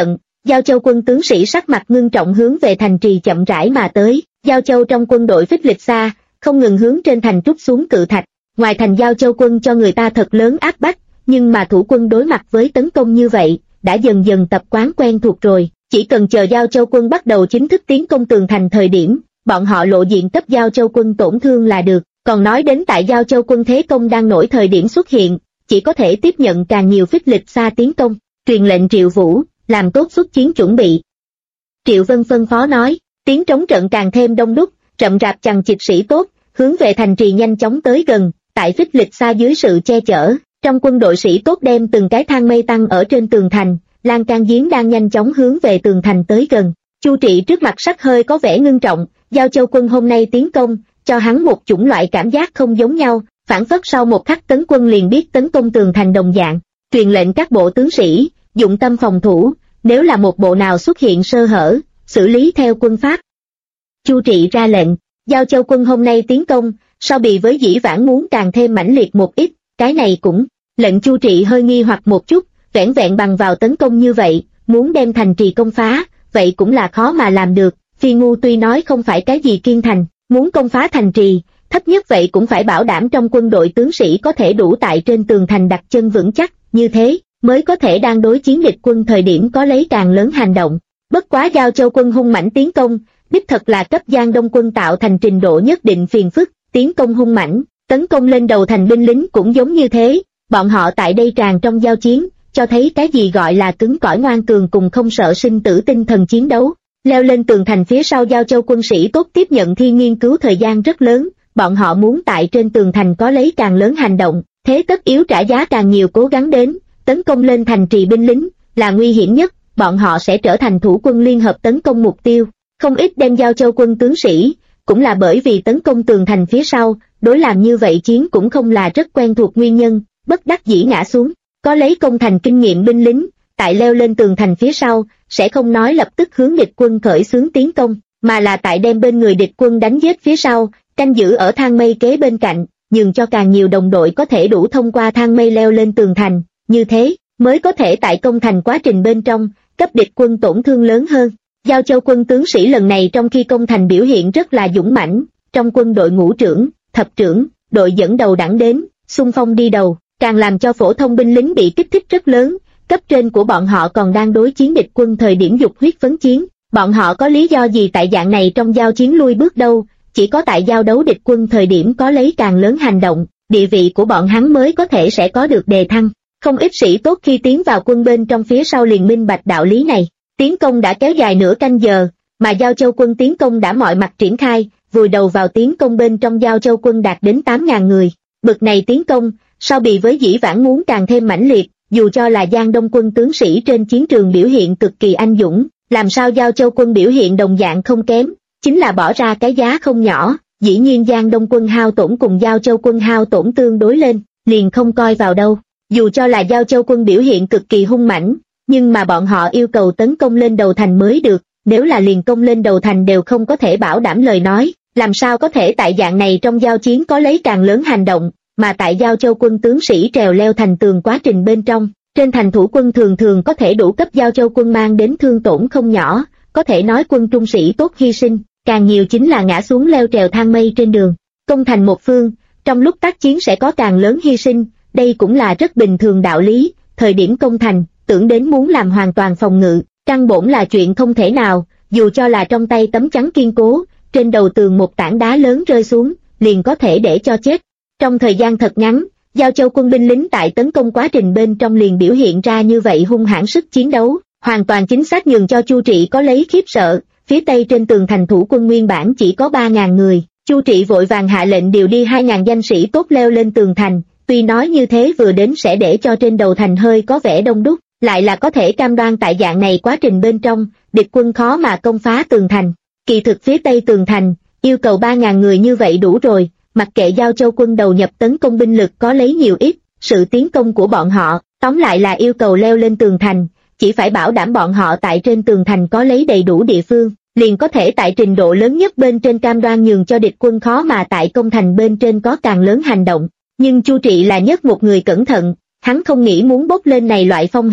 Giao Châu quân tướng sĩ sắc mặt ngưng trọng hướng về thành trì chậm rãi mà tới. Giao Châu trong quân đội phích lịch xa, không ngừng hướng trên thành trút xuống cự thạch. Ngoài thành Giao Châu quân cho người ta thật lớn áp bách, nhưng mà thủ quân đối mặt với tấn công như vậy, đã dần dần tập quán quen thuộc rồi. Chỉ cần chờ Giao Châu quân bắt đầu chính thức tiến công tường thành thời điểm, bọn họ lộ diện cấp Giao Châu quân tổn thương là được. Còn nói đến tại Giao Châu quân thế công đang nổi thời điểm xuất hiện, chỉ có thể tiếp nhận càng nhiều phích lịch xa tiến công. Truyền lệnh Triệu Vũ, làm tốt xuất chiến chuẩn bị. Triệu Vân phân phó nói, tiếng trống trận càng thêm đông đúc, rậm rạp chằng chịt sĩ tốt, hướng về thành trì nhanh chóng tới gần. Tại phích lịch xa dưới sự che chở, trong quân đội sĩ tốt đem từng cái thang mây tăng ở trên tường thành, lan can giếng đang nhanh chóng hướng về tường thành tới gần. Chu Trị trước mặt sắc hơi có vẻ ngưng trọng, Giao Châu quân hôm nay tiến công, cho hắn một chủng loại cảm giác không giống nhau, phản phất sau một khắc tấn quân liền biết tấn công tường thành đồng dạng. Truyền lệnh các bộ tướng sĩ, dụng tâm phòng thủ, nếu là một bộ nào xuất hiện sơ hở, xử lý theo quân pháp. Chu Trị ra lệnh, Giao Châu quân hôm nay tiến công, so bì với dĩ vãng muốn càng thêm mãnh liệt một ít, cái này cũng. Lệnh Chu Trị hơi nghi hoặc một chút, vẻn vẹn bằng vào tấn công như vậy, muốn đem thành trì công phá, vậy cũng là khó mà làm được. Phi Ngu tuy nói không phải cái gì kiên thành, muốn công phá thành trì, thấp nhất vậy cũng phải bảo đảm trong quân đội tướng sĩ có thể đủ tại trên tường thành đặt chân vững chắc, như thế mới có thể đang đối chiến địch quân thời điểm có lấy càng lớn hành động. Bất quá Giao Châu quân hung mãnh tiến công, đích thật là cấp Giang Đông quân tạo thành trình độ nhất định phiền phức. Tiến công hung mãnh, tấn công lên đầu thành binh lính cũng giống như thế. Bọn họ tại đây tràn trong giao chiến, cho thấy cái gì gọi là cứng cỏi ngoan cường cùng không sợ sinh tử tinh thần chiến đấu. Leo lên tường thành phía sau Giao Châu quân sĩ tốt tiếp nhận thi nghiên cứu thời gian rất lớn, bọn họ muốn tại trên tường thành có lấy càng lớn hành động, thế tất yếu trả giá càng nhiều cố gắng đến. Tấn công lên thành trì binh lính là nguy hiểm nhất, bọn họ sẽ trở thành thủ quân liên hợp tấn công mục tiêu. Không ít đem Giao Châu quân tướng sĩ, cũng là bởi vì tấn công tường thành phía sau, đối làm như vậy chiến cũng không là rất quen thuộc nguyên nhân, bất đắc dĩ ngã xuống. Có lấy công thành kinh nghiệm binh lính, tại leo lên tường thành phía sau, sẽ không nói lập tức hướng địch quân khởi xướng tiến công, mà là tại đem bên người địch quân đánh giết phía sau, canh giữ ở thang mây kế bên cạnh, nhường cho càng nhiều đồng đội có thể đủ thông qua thang mây leo lên tường thành, như thế mới có thể tại công thành quá trình bên trong, cấp địch quân tổn thương lớn hơn. Giao Châu quân tướng sĩ lần này trong khi công thành biểu hiện rất là dũng mãnh, trong quân đội ngũ trưởng, thập trưởng, đội dẫn đầu đẳng đến, xung phong đi đầu, càng làm cho phổ thông binh lính bị kích thích rất lớn. Cấp trên của bọn họ còn đang đối chiến địch quân thời điểm dục huyết phấn chiến, bọn họ có lý do gì tại dạng này trong giao chiến lui bước đâu, chỉ có tại giao đấu địch quân thời điểm có lấy càng lớn hành động, địa vị của bọn hắn mới có thể sẽ có được đề thăng. Không ít sĩ tốt khi tiến vào quân bên trong phía sau liền minh bạch đạo lý này. Tiến công đã kéo dài nửa canh giờ, mà Giao Châu quân tiến công đã mọi mặt triển khai, vùi đầu vào tiến công bên trong Giao Châu quân đạt đến 8.000 người. Bực này tiến công, so bì với dĩ vãng muốn càng thêm mãnh liệt, dù cho là Giang Đông quân tướng sĩ trên chiến trường biểu hiện cực kỳ anh dũng, làm sao Giao Châu quân biểu hiện đồng dạng không kém, chính là bỏ ra cái giá không nhỏ. Dĩ nhiên Giang Đông quân hao tổn cùng Giao Châu quân hao tổn tương đối lên, liền không coi vào đâu. Dù cho là Giao Châu quân biểu hiện cực kỳ hung mãnh, nhưng mà bọn họ yêu cầu tấn công lên đầu thành mới được, nếu là liền công lên đầu thành đều không có thể bảo đảm lời nói, làm sao có thể tại dạng này trong giao chiến có lấy càng lớn hành động. Mà tại Giao Châu quân tướng sĩ trèo leo thành tường quá trình bên trong, trên thành thủ quân thường thường có thể đủ cấp Giao Châu quân mang đến thương tổn không nhỏ, có thể nói quân trung sĩ tốt hy sinh, càng nhiều chính là ngã xuống leo trèo thang mây trên đường. Công thành một phương, trong lúc tác chiến sẽ có càng lớn hy sinh, đây cũng là rất bình thường đạo lý. Thời điểm công thành, tưởng đến muốn làm hoàn toàn phòng ngự, căn bổn là chuyện không thể nào, dù cho là trong tay tấm chắn kiên cố, trên đầu tường một tảng đá lớn rơi xuống, liền có thể để cho chết. Trong thời gian thật ngắn, Giao Châu quân binh lính tại tấn công quá trình bên trong liền biểu hiện ra như vậy hung hãn sức chiến đấu, hoàn toàn chính xác nhường cho Chu Trị có lấy khiếp sợ. Phía tây trên tường thành thủ quân nguyên bản chỉ có 3.000 người, Chu Trị vội vàng hạ lệnh điều đi 2.000 danh sĩ tốt leo lên tường thành, tuy nói như thế vừa đến sẽ để cho trên đầu thành hơi có vẻ đông đúc, lại là có thể cam đoan tại dạng này quá trình bên trong, địch quân khó mà công phá tường thành. Kỳ thực phía tây tường thành, yêu cầu 3.000 người như vậy đủ rồi, mặc kệ Giao Châu quân đầu nhập tấn công binh lực có lấy nhiều ít, sự tiến công của bọn họ, tóm lại là yêu cầu leo lên tường thành, chỉ phải bảo đảm bọn họ tại trên tường thành có lấy đầy đủ địa phương, liền có thể tại trình độ lớn nhất bên trên cam đoan nhường cho địch quân khó mà tại công thành bên trên có càng lớn hành động. Nhưng Chu Trị là nhất một người cẩn thận, hắn không nghĩ muốn bốc lên này loại phong hiểm,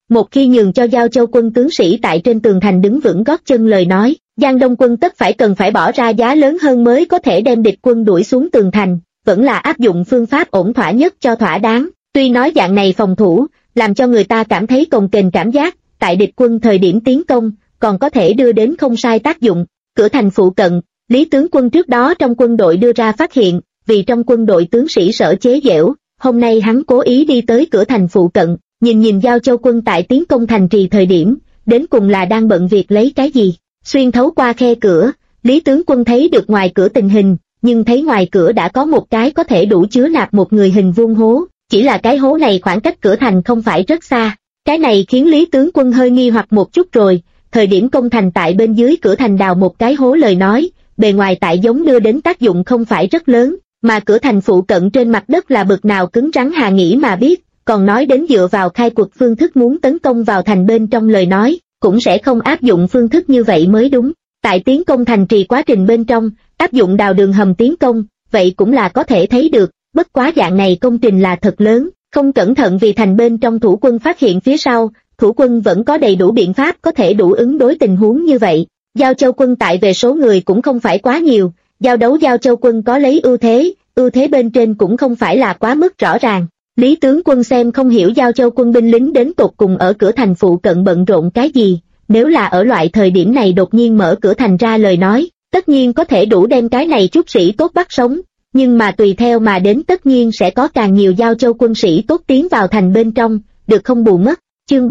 Một khi nhường cho Giao Châu quân tướng sĩ tại trên tường thành đứng vững gót chân lời nói, Giang Đông quân tất cần phải bỏ ra giá lớn hơn mới có thể đem địch quân đuổi xuống tường thành, vẫn là áp dụng phương pháp ổn thỏa nhất cho thỏa đáng. Tuy nói dạng này phòng thủ, làm cho người ta cảm thấy cồng kềnh cảm giác, tại địch quân thời điểm tiến công, còn có thể đưa đến không sai tác dụng. Cửa thành phụ cận, Lý tướng quân trước đó trong quân đội đưa ra phát hiện, vì trong quân đội tướng sĩ sợ chế giễu, hôm nay hắn cố ý đi tới cửa thành phụ cận, nhìn Giao Châu quân tại tiến công thành trì thời điểm, đến cùng là đang bận việc lấy cái gì. Xuyên thấu qua khe cửa, Lý tướng quân thấy được ngoài cửa tình hình, nhưng thấy ngoài cửa đã có một cái có thể đủ chứa nạp một người hình vuông hố, chỉ là cái hố này khoảng cách cửa thành không phải rất xa. Cái này khiến Lý tướng quân hơi nghi hoặc một chút rồi, thời điểm công thành tại bên dưới cửa thành đào một cái hố lời nói, bề ngoài tại giống đưa đến tác dụng không phải rất lớn, mà cửa thành phụ cận trên mặt đất là bực nào cứng rắn Hà nghĩ mà biết, còn nói đến dựa vào khai cuộc phương thức muốn tấn công vào thành bên trong lời nói, cũng sẽ không áp dụng phương thức như vậy mới đúng. Tại tiến công thành trì quá trình bên trong, áp dụng đào đường hầm tiến công, vậy cũng là có thể thấy được, bất quá dạng này công trình là thật lớn, không cẩn thận vì thành bên trong thủ quân phát hiện phía sau, thủ quân vẫn có đầy đủ biện pháp có thể đủ ứng đối tình huống như vậy. Giao Châu quân tại về số người cũng không phải quá nhiều, giao đấu Giao Châu quân có lấy ưu thế bên trên cũng không phải là quá mức rõ ràng. Lý tướng quân xem không hiểu Giao Châu quân binh lính đến tột cùng ở cửa thành phụ cận bận rộn cái gì, nếu là ở loại thời điểm này đột nhiên mở cửa thành ra lời nói, tất nhiên có thể đủ đem cái này chút sĩ tốt bắt sống, nhưng mà tùy theo mà đến tất nhiên sẽ có càng nhiều Giao Châu quân sĩ tốt tiến vào thành bên trong, được không bù mất. Chương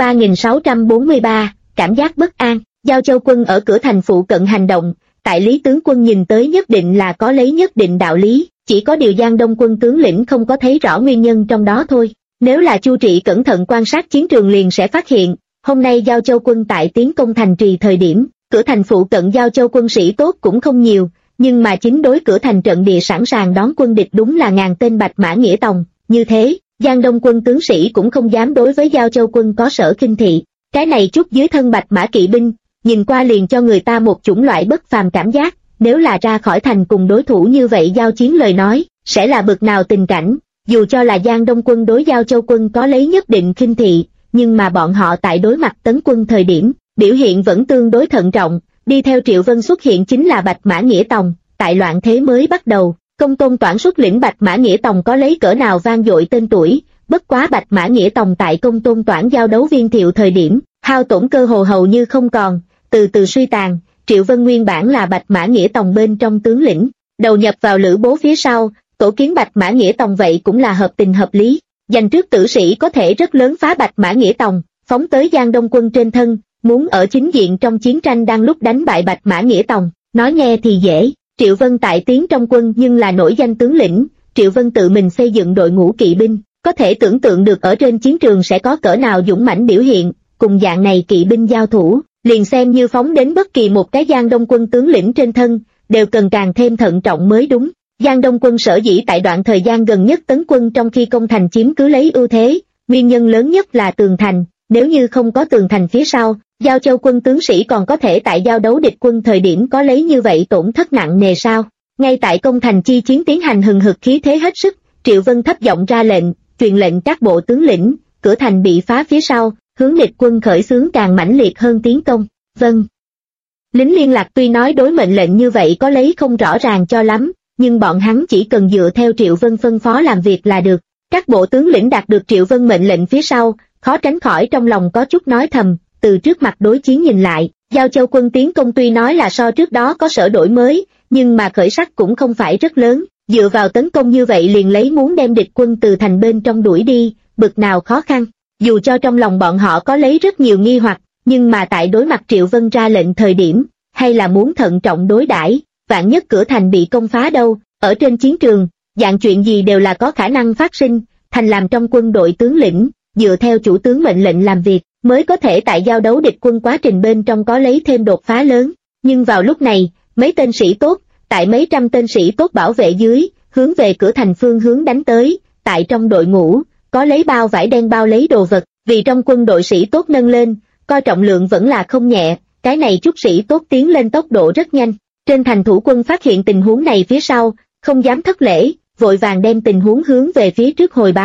3643, cảm giác bất an. Giao Châu quân ở cửa thành phụ cận hành động, tại Lý tướng quân nhìn tới nhất định là có lấy nhất định đạo lý, chỉ có điều Giang Đông quân tướng lĩnh không có thấy rõ nguyên nhân trong đó thôi. Nếu là Chu Trị cẩn thận quan sát chiến trường liền sẽ phát hiện, hôm nay Giao Châu quân tại tiến công thành trì thời điểm, cửa thành phụ cận Giao Châu quân sĩ tốt cũng không nhiều, nhưng mà chính đối cửa thành trận địa sẵn sàng đón quân địch đúng là ngàn tên bạch mã nghĩa tòng, như thế, Giang Đông quân tướng sĩ cũng không dám đối với Giao Châu quân có sở khinh thị. Cái này chút dưới thân bạch mã kỵ binh, nhìn qua liền cho người ta một chủng loại bất phàm cảm giác, nếu là ra khỏi thành cùng đối thủ như vậy giao chiến lời nói, sẽ là bực nào tình cảnh. Dù cho là Giang Đông quân đối Giao Châu quân có lấy nhất định khinh thị, nhưng mà bọn họ tại đối mặt tấn quân thời điểm, biểu hiện vẫn tương đối thận trọng. Đi theo Triệu Vân xuất hiện chính là bạch mã nghĩa tòng, tại loạn thế mới bắt đầu, Công Tôn Toản xuất lĩnh bạch mã nghĩa tòng có lấy cỡ nào vang dội tên tuổi, bất quá bạch mã nghĩa tòng tại Công Tôn Toản giao đấu Viên Thiệu thời điểm, hao tổn cơ hồ hầu như không còn, từ từ suy tàn. Triệu Vân nguyên bản là bạch mã nghĩa tòng bên trong tướng lĩnh, đầu nhập vào Lữ Bố phía sau, tổ kiến bạch mã nghĩa tòng vậy cũng là hợp tình hợp lý. Giành trước tử sĩ có thể rất lớn phá bạch mã nghĩa tòng, phóng tới Giang Đông quân trên thân, muốn ở chính diện trong chiến tranh đang lúc đánh bại bạch mã nghĩa tòng, nói nghe thì dễ. Triệu Vân tại tiến trong quân nhưng là nổi danh tướng lĩnh, Triệu Vân tự mình xây dựng đội ngũ kỵ binh, có thể tưởng tượng được ở trên chiến trường sẽ có cỡ nào dũng mãnh biểu hiện, cùng dạng này kỵ binh giao thủ, liền xem như phóng đến bất kỳ một cái Giang Đông quân tướng lĩnh trên thân, đều cần càng thêm thận trọng mới đúng. Giang Đông quân sở dĩ tại đoạn thời gian gần nhất tấn quân trong khi công thành chiếm cứ lấy ưu thế, nguyên nhân lớn nhất là tường thành, nếu như không có tường thành phía sau, Giao Châu quân tướng sĩ còn có thể tại giao đấu địch quân thời điểm có lấy như vậy tổn thất nặng nề sao? Ngay tại công thành chi chiến tiến hành hừng hực khí thế hết sức, Triệu Vân thấp giọng ra lệnh, truyền lệnh các bộ tướng lĩnh, cửa thành bị phá phía sau, hướng địch quân khởi xướng càng mãnh liệt hơn tiến công. Vâng. Lính liên lạc tuy nói đối mệnh lệnh như vậy có lấy không rõ ràng cho lắm, nhưng bọn hắn chỉ cần dựa theo Triệu Vân phân phó làm việc là được. Các bộ tướng lĩnh đạt được Triệu Vân mệnh lệnh phía sau, khó tránh khỏi trong lòng có chút nói thầm, từ trước mặt đối chiến nhìn lại, Giao Châu quân tiến công tuy nói là so trước đó có sở đổi mới, nhưng mà khởi sắc cũng không phải rất lớn, dựa vào tấn công như vậy liền lấy muốn đem địch quân từ thành bên trong đuổi đi, bực nào khó khăn. Dù cho trong lòng bọn họ có lấy rất nhiều nghi hoặc, nhưng mà tại đối mặt Triệu Vân ra lệnh thời điểm, hay là muốn thận trọng đối đãi, vạn nhất cửa thành bị công phá đâu, ở trên chiến trường, dạng chuyện gì đều là có khả năng phát sinh, thành làm trong quân đội tướng lĩnh, dựa theo chủ tướng mệnh lệnh làm việc, mới có thể tại giao đấu địch quân quá trình bên trong có lấy thêm đột phá lớn. Nhưng vào lúc này, mấy tên sĩ tốt, tại mấy trăm tên sĩ tốt bảo vệ dưới, hướng về cửa thành phương hướng đánh tới, tại trong đội ngũ, có lấy bao vải đen bao lấy đồ vật, vì trong quân đội sĩ tốt nâng lên, coi trọng lượng vẫn là không nhẹ, cái này chút sĩ tốt tiến lên tốc độ rất nhanh. Trên thành thủ quân phát hiện tình huống này phía sau, không dám thất lễ, vội vàng đem tình huống hướng về phía trước hồi báo,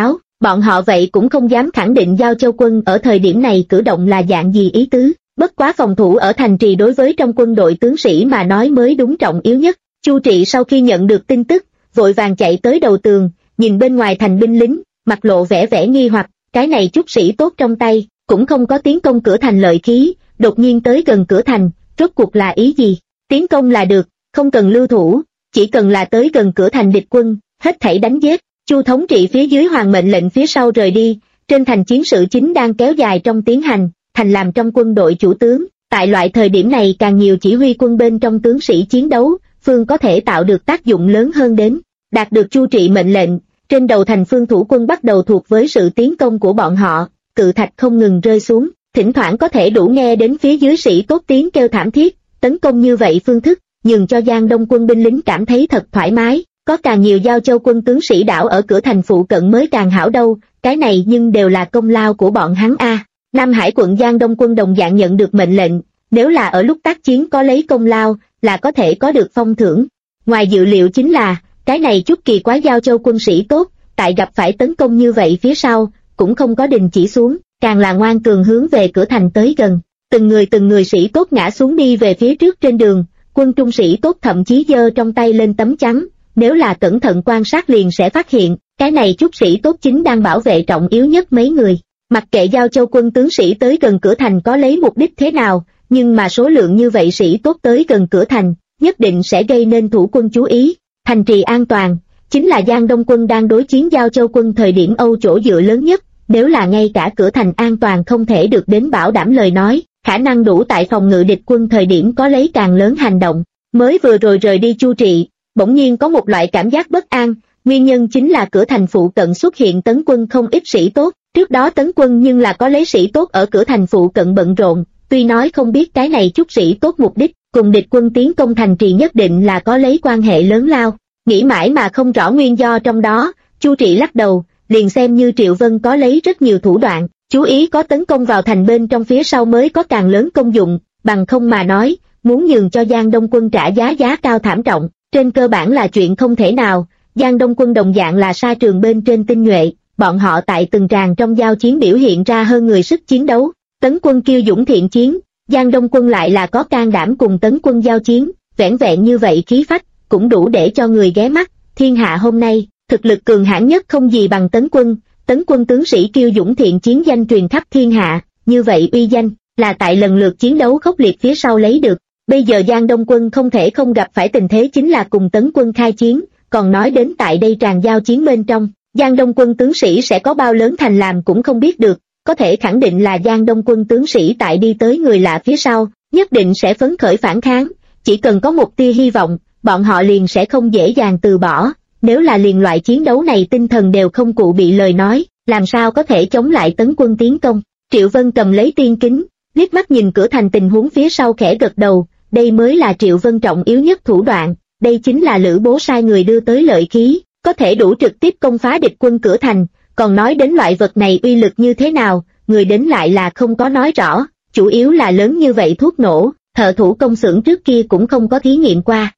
Bọn họ vậy cũng không dám khẳng định Giao Châu quân ở thời điểm này cử động là dạng gì ý tứ, bất quá phòng thủ ở thành trì đối với trong quân đội tướng sĩ mà nói mới đúng trọng yếu nhất. Chu Trị sau khi nhận được tin tức, vội vàng chạy tới đầu tường, nhìn bên ngoài thành binh lính, mặt lộ vẻ nghi hoặc, cái này chút sĩ tốt trong tay, cũng không có tiến công cửa thành lợi khí, đột nhiên tới gần cửa thành, rốt cuộc là ý gì? Tiến công là được, không cần lưu thủ, chỉ cần là tới gần cửa thành địch quân, hết thảy đánh giết. Chu thống trị phía dưới hoàng mệnh lệnh phía sau rời đi, trên thành chiến sự chính đang kéo dài trong tiến hành, thành làm trong quân đội chủ tướng, tại loại thời điểm này càng nhiều chỉ huy quân bên trong tướng sĩ chiến đấu, phương có thể tạo được tác dụng lớn hơn đến. Đạt được Chu Trị mệnh lệnh, trên đầu thành phương thủ quân bắt đầu thuộc với sự tiến công của bọn họ, cự thạch không ngừng rơi xuống, thỉnh thoảng có thể đủ nghe đến phía dưới sĩ tốt tiếng kêu thảm thiết, tấn công như vậy phương thức, nhường cho Giang Đông quân binh lính cảm thấy thật thoải mái, có càng nhiều Giao Châu quân tướng sĩ đảo ở cửa thành phụ cận mới càng hảo đâu, cái này nhưng đều là công lao của bọn hắn a. Nam Hải quận Giang Đông quân đồng dạng nhận được mệnh lệnh, nếu là ở lúc tác chiến có lấy công lao, là có thể có được phong thưởng. Ngoài dự liệu chính là, cái này chút kỳ quái Giao Châu quân sĩ tốt, tại gặp phải tấn công như vậy phía sau, cũng không có đình chỉ xuống, càng là ngoan cường hướng về cửa thành tới gần. Từng người sĩ tốt ngã xuống đi về phía trước trên đường, quân trung sĩ tốt thậm chí giơ trong tay lên tấm chắn, nếu là cẩn thận quan sát liền sẽ phát hiện, cái này chút sĩ tốt chính đang bảo vệ trọng yếu nhất mấy người. Mặc kệ Giao Châu quân tướng sĩ tới gần cửa thành có lấy mục đích thế nào, nhưng mà số lượng như vậy sĩ tốt tới gần cửa thành, nhất định sẽ gây nên thủ quân chú ý. Thành trì an toàn, chính là Giang Đông quân đang đối chiến Giao Châu quân thời điểm Âu chỗ dựa lớn nhất, nếu là ngay cả cửa thành an toàn không thể được đến bảo đảm lời nói, khả năng đủ tại phòng ngự địch quân thời điểm có lấy càng lớn hành động. Mới vừa rồi rời đi Chu Trị, bỗng nhiên có một loại cảm giác bất an, nguyên nhân chính là cửa thành phụ cận xuất hiện tấn quân không ít sĩ tốt, trước đó tấn quân nhưng là có lấy sĩ tốt ở cửa thành phụ cận bận rộn, tuy nói không biết cái này chút sĩ tốt mục đích, cùng địch quân tiến công thành trì nhất định là có lấy quan hệ lớn lao, nghĩ mãi mà không rõ nguyên do trong đó, Chu Trị lắc đầu, liền xem như Triệu Vân có lấy rất nhiều thủ đoạn, chú ý có tấn công vào thành bên trong phía sau mới có càng lớn công dụng, bằng không mà nói, muốn nhường cho Giang Đông quân trả giá cao thảm trọng, trên cơ bản là chuyện không thể nào. Giang Đông quân đồng dạng là sa trường bên trên tinh nhuệ, bọn họ tại từng tràng trong giao chiến biểu hiện ra hơn người sức chiến đấu, tấn quân kiêu dũng thiện chiến, Giang Đông quân lại là có can đảm cùng tấn quân giao chiến, vẻn vẹn như vậy khí phách, cũng đủ để cho người ghé mắt. Thiên hạ hôm nay, thực lực cường hãn nhất không gì bằng tấn quân tướng sĩ kiêu dũng thiện chiến danh truyền khắp thiên hạ, như vậy uy danh, là tại lần lượt chiến đấu khốc liệt phía sau lấy được. Bây giờ Giang Đông quân không thể không gặp phải tình thế chính là cùng tấn quân khai chiến, còn nói đến tại đây tràng giao chiến bên trong, Giang Đông quân tướng sĩ sẽ có bao lớn thành làm cũng không biết được, có thể khẳng định là Giang Đông quân tướng sĩ tại đi tới người lạ phía sau, nhất định sẽ phấn khởi phản kháng, chỉ cần có một tia hy vọng, bọn họ liền sẽ không dễ dàng từ bỏ, nếu là liền loại chiến đấu này tinh thần đều không cụ bị lời nói, làm sao có thể chống lại tấn quân tiến công. Triệu Vân cầm lấy tiên kính, liếc mắt nhìn cửa thành tình huống phía sau khẽ gật đầu, đây mới là Triệu Vân trọng yếu nhất thủ đoạn, đây chính là Lữ Bố sai người đưa tới lợi khí, có thể đủ trực tiếp công phá địch quân cửa thành, còn nói đến loại vật này uy lực như thế nào, người đến lại là không có nói rõ, chủ yếu là lớn như vậy thuốc nổ, thợ thủ công xưởng trước kia cũng không có thí nghiệm qua.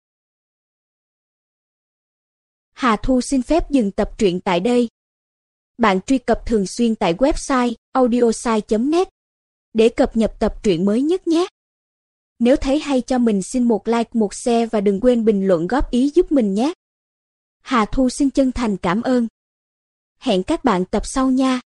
Hà Thu xin phép dừng tập truyện tại đây. Bạn truy cập thường xuyên tại website audiosai.net để cập nhật tập truyện mới nhất nhé. Nếu thấy hay cho mình xin một like, một share và đừng quên bình luận góp ý giúp mình nhé. Hà Thu xin chân thành cảm ơn. Hẹn các bạn tập sau nha.